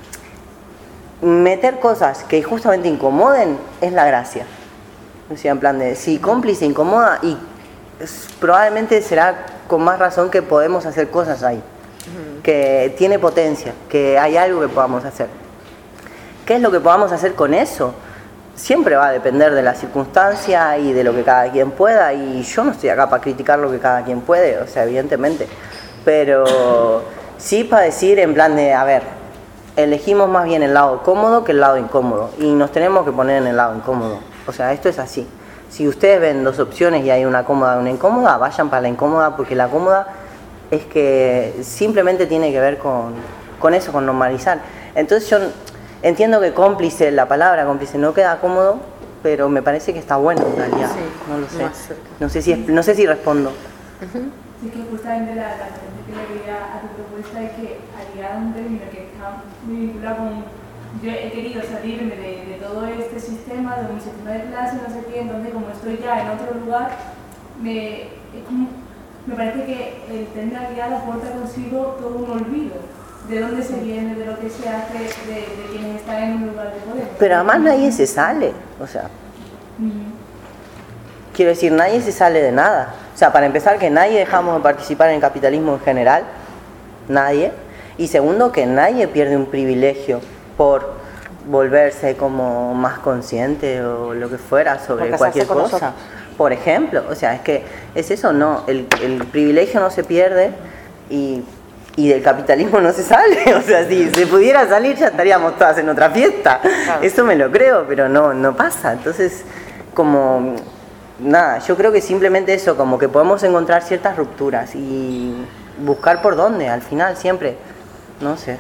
meter cosas que justamente incomoden es la gracia. O sea, en plan de, si cómplice incomoda, y probablemente será con más razón que podemos hacer cosas ahí, uh-huh. que tiene potencia, que hay algo que podamos hacer. ¿Qué es lo que podamos hacer con eso? Siempre va a depender de la circunstancia y de lo que cada quien pueda, y yo no estoy acá para criticar lo que cada quien puede, o sea, evidentemente, pero sí para decir en plan de, a ver, elegimos más bien el lado cómodo que el lado incómodo, y nos tenemos que poner en el lado incómodo, o sea, esto es así. Si ustedes ven dos opciones y hay una cómoda y una incómoda, vayan para la incómoda, porque la cómoda es que simplemente tiene que ver con, con eso, con normalizar. Entonces yo entiendo que cómplice, la palabra cómplice no queda cómodo, pero me parece que está bueno en realidad. Sí, no lo sé. No sé si, no sé si respondo. Uh-huh. Sí, que justamente la, la gente que le quería a tu propuesta es que al llegar a un término que está muy vinculado con... Yo he querido salirme de, de todo este sistema, de mi sistema de clase, no sé qué, entonces como estoy ya en otro lugar, me, es como, me parece que el término aliado aporta consigo todo un olvido. De dónde se viene, de lo que se hace, de, de quienes están en un lugar de poder. Pero además nadie se sale, o sea, uh-huh. quiero decir, nadie se sale de nada. O sea, para empezar, que nadie dejamos de participar en el capitalismo en general, nadie. Y segundo, que nadie pierde un privilegio por volverse como más consciente o lo que fuera sobre Porque cualquier cosa. Nosotros. Por ejemplo, o sea, es que es eso, no, el, el privilegio no se pierde y... Y del capitalismo no se sale, o sea, si se pudiera salir ya estaríamos todas en otra fiesta. Claro. Eso me lo creo, pero no, no pasa. Entonces, como, nada, yo creo que simplemente eso, como que podemos encontrar ciertas rupturas y buscar por dónde, al final, siempre. No sé.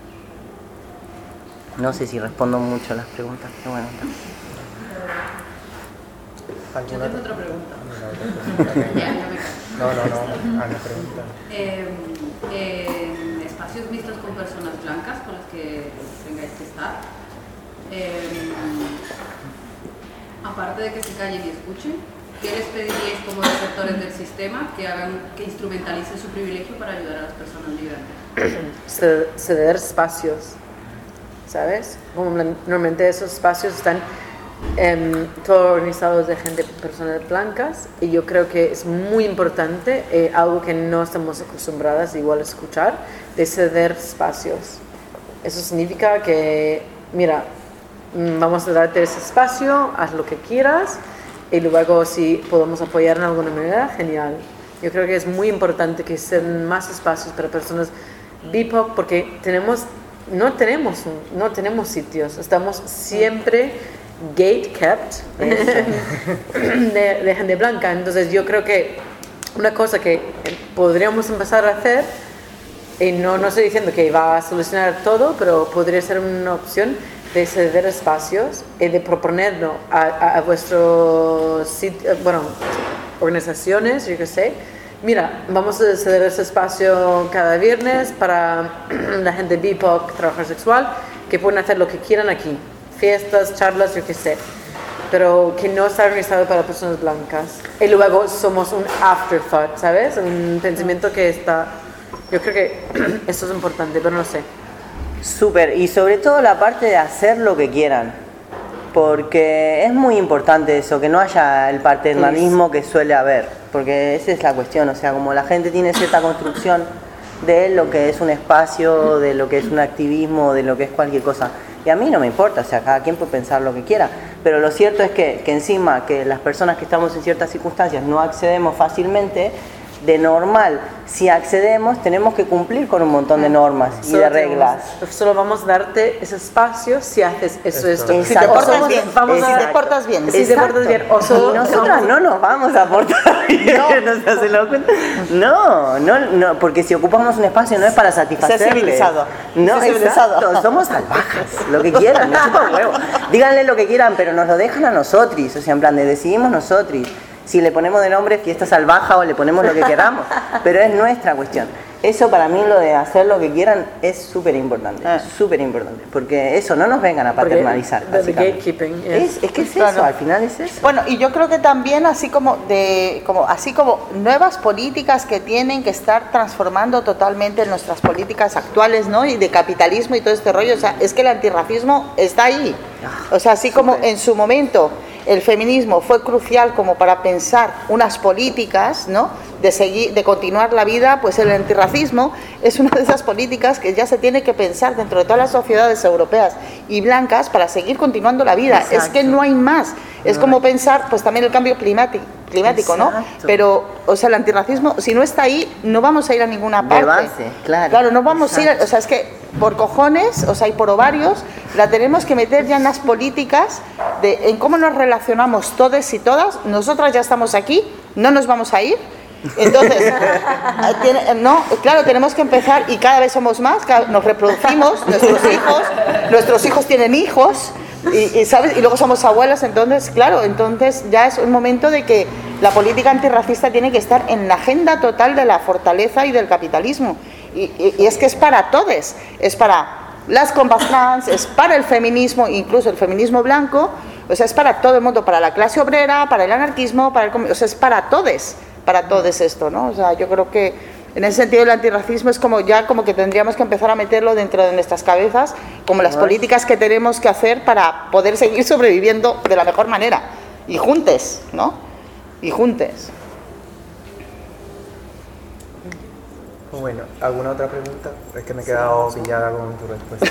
No sé si respondo mucho a las preguntas, pero bueno. Yo tengo otra pregunta. No, no, no, a mi pregunta. Eh, en espacios mixtos con personas blancas con las que tengáis que estar, eh, aparte de que se callen y escuchen, ¿qué les pediríais como receptores del sistema que hagan, que instrumentalicen su privilegio para ayudar a las personas migrantes? Ceder espacios, ¿sabes? Como normalmente esos espacios están eh, todos organizados de gente, personas blancas, y yo creo que es muy importante, eh, algo que no estamos acostumbradas igual a escuchar, de ceder espacios. Eso significa que, mira, vamos a darte ese espacio, haz lo que quieras, y luego si podemos apoyar en alguna manera, genial. Yo creo que es muy importante que se den más espacios para personas B I P O C, porque tenemos no tenemos, no tenemos sitios, estamos siempre gate kept de, de gente blanca. Entonces yo creo que una cosa que podríamos empezar a hacer, y no, no estoy diciendo que va a solucionar todo, pero podría ser una opción de ceder espacios y de proponerlo a, a, a vuestros sitios, bueno, organizaciones, yo qué sé. Mira, vamos a ceder ese espacio cada viernes para la gente B I P O C, trabajador sexual, que pueden hacer lo que quieran aquí. Fiestas, charlas, yo qué sé. Pero que no está organizado para personas blancas. Y luego somos un afterthought, ¿sabes? Un pensamiento que está... Yo creo que esto es importante, pero no sé. Súper, y sobre todo la parte de hacer lo que quieran. Porque es muy importante eso, que no haya el paternalismo que suele haber. Porque esa es la cuestión, o sea, como la gente tiene cierta construcción de lo que es un espacio, de lo que es un activismo, de lo que es cualquier cosa. Y a mí no me importa, o sea, cada quien puede pensar lo que quiera. Pero lo cierto es que, que encima que las personas que estamos en ciertas circunstancias no accedemos fácilmente, de normal, si accedemos, tenemos que cumplir con un montón de normas y Solo de reglas. tenemos, solo vamos a darte ese espacio si haces eso, esto. Exacto. Si te portas Somos- bien, vamos si a- te portas bien. Si te portas bien. O solo, Y nosotras no nos vamos a portar bien, no. ¿No se hacen la cuenta? No, no, no, porque si ocupamos un espacio no es para satisfacerles. Ser civilizado. No, Ser civilizado. exacto, somos salvajas, lo que quieran, no chupa huevo. Díganle lo que quieran, pero nos lo dejan a nosotros, o sea, en plan de decidimos nosotros. Si le ponemos de nombre fiesta salvaje o le ponemos lo que queramos, pero es nuestra cuestión. Eso para mí, lo de hacer lo que quieran, es súper importante, Ah. súper importante, porque eso, no nos vengan a paternalizar. Porque the básicamente. gatekeeping, yes. Es, es que es Claro. eso, al final es eso. Bueno, y yo creo que también así como de como así como nuevas políticas que tienen que estar transformando totalmente nuestras políticas actuales, ¿no? Y de capitalismo y todo este rollo, o sea, es que el antirracismo está ahí. O sea, así como en su momento el feminismo fue crucial como para pensar unas políticas, ¿no? De seguir, de continuar la vida, pues el antirracismo es una de esas políticas que ya se tiene que pensar dentro de todas las sociedades europeas y blancas para seguir continuando la vida. Exacto. Es que no hay más. Es No como hay. pensar, pues también el cambio climático, climático, ¿no? Exacto. Pero, o sea, el antirracismo, si no está ahí, no vamos a ir a ninguna De parte. base, claro. Claro, no vamos a ir, a- Exacto. o sea, es que por cojones, o sea, y por ovarios, la tenemos que meter ya en las políticas de en cómo nos relacionamos todos y todas. Nosotras ya estamos aquí, no nos vamos a ir. Entonces, eh, tiene- no, claro, tenemos que empezar y cada vez somos más, cada- nos reproducimos, nuestros hijos, nuestros hijos tienen hijos y, y, ¿sabes? Y luego somos abuelas, entonces, claro, entonces ya es un momento de que la política antirracista tiene que estar en la agenda total de la fortaleza y del capitalismo. Y, y- y es que es para todos, es para las compas trans, es para el feminismo, incluso el feminismo blanco, o sea, es para todo el mundo, para la clase obrera, para el anarquismo, para el, comu- o sea, es para todos, para todos esto, ¿no? O sea, yo creo que en ese sentido el antirracismo es como ya como que tendríamos que empezar a meterlo dentro de nuestras cabezas, como las políticas que tenemos que hacer para poder seguir sobreviviendo de la mejor manera, y juntes, ¿no? Y juntes. Bueno, ¿alguna otra pregunta? Es que me he quedado pillada con tu respuesta.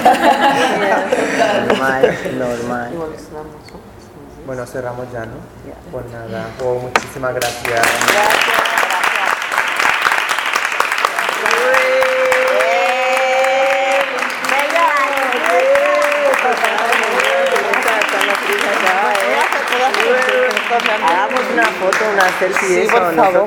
Normal, normal. Igual estamos, ¿no? Bueno, cerramos ya, ¿no? Pues nada, pues muchísimas gracias. Hagamos una foto, una selfie de Sí, eso. por favor. nosotros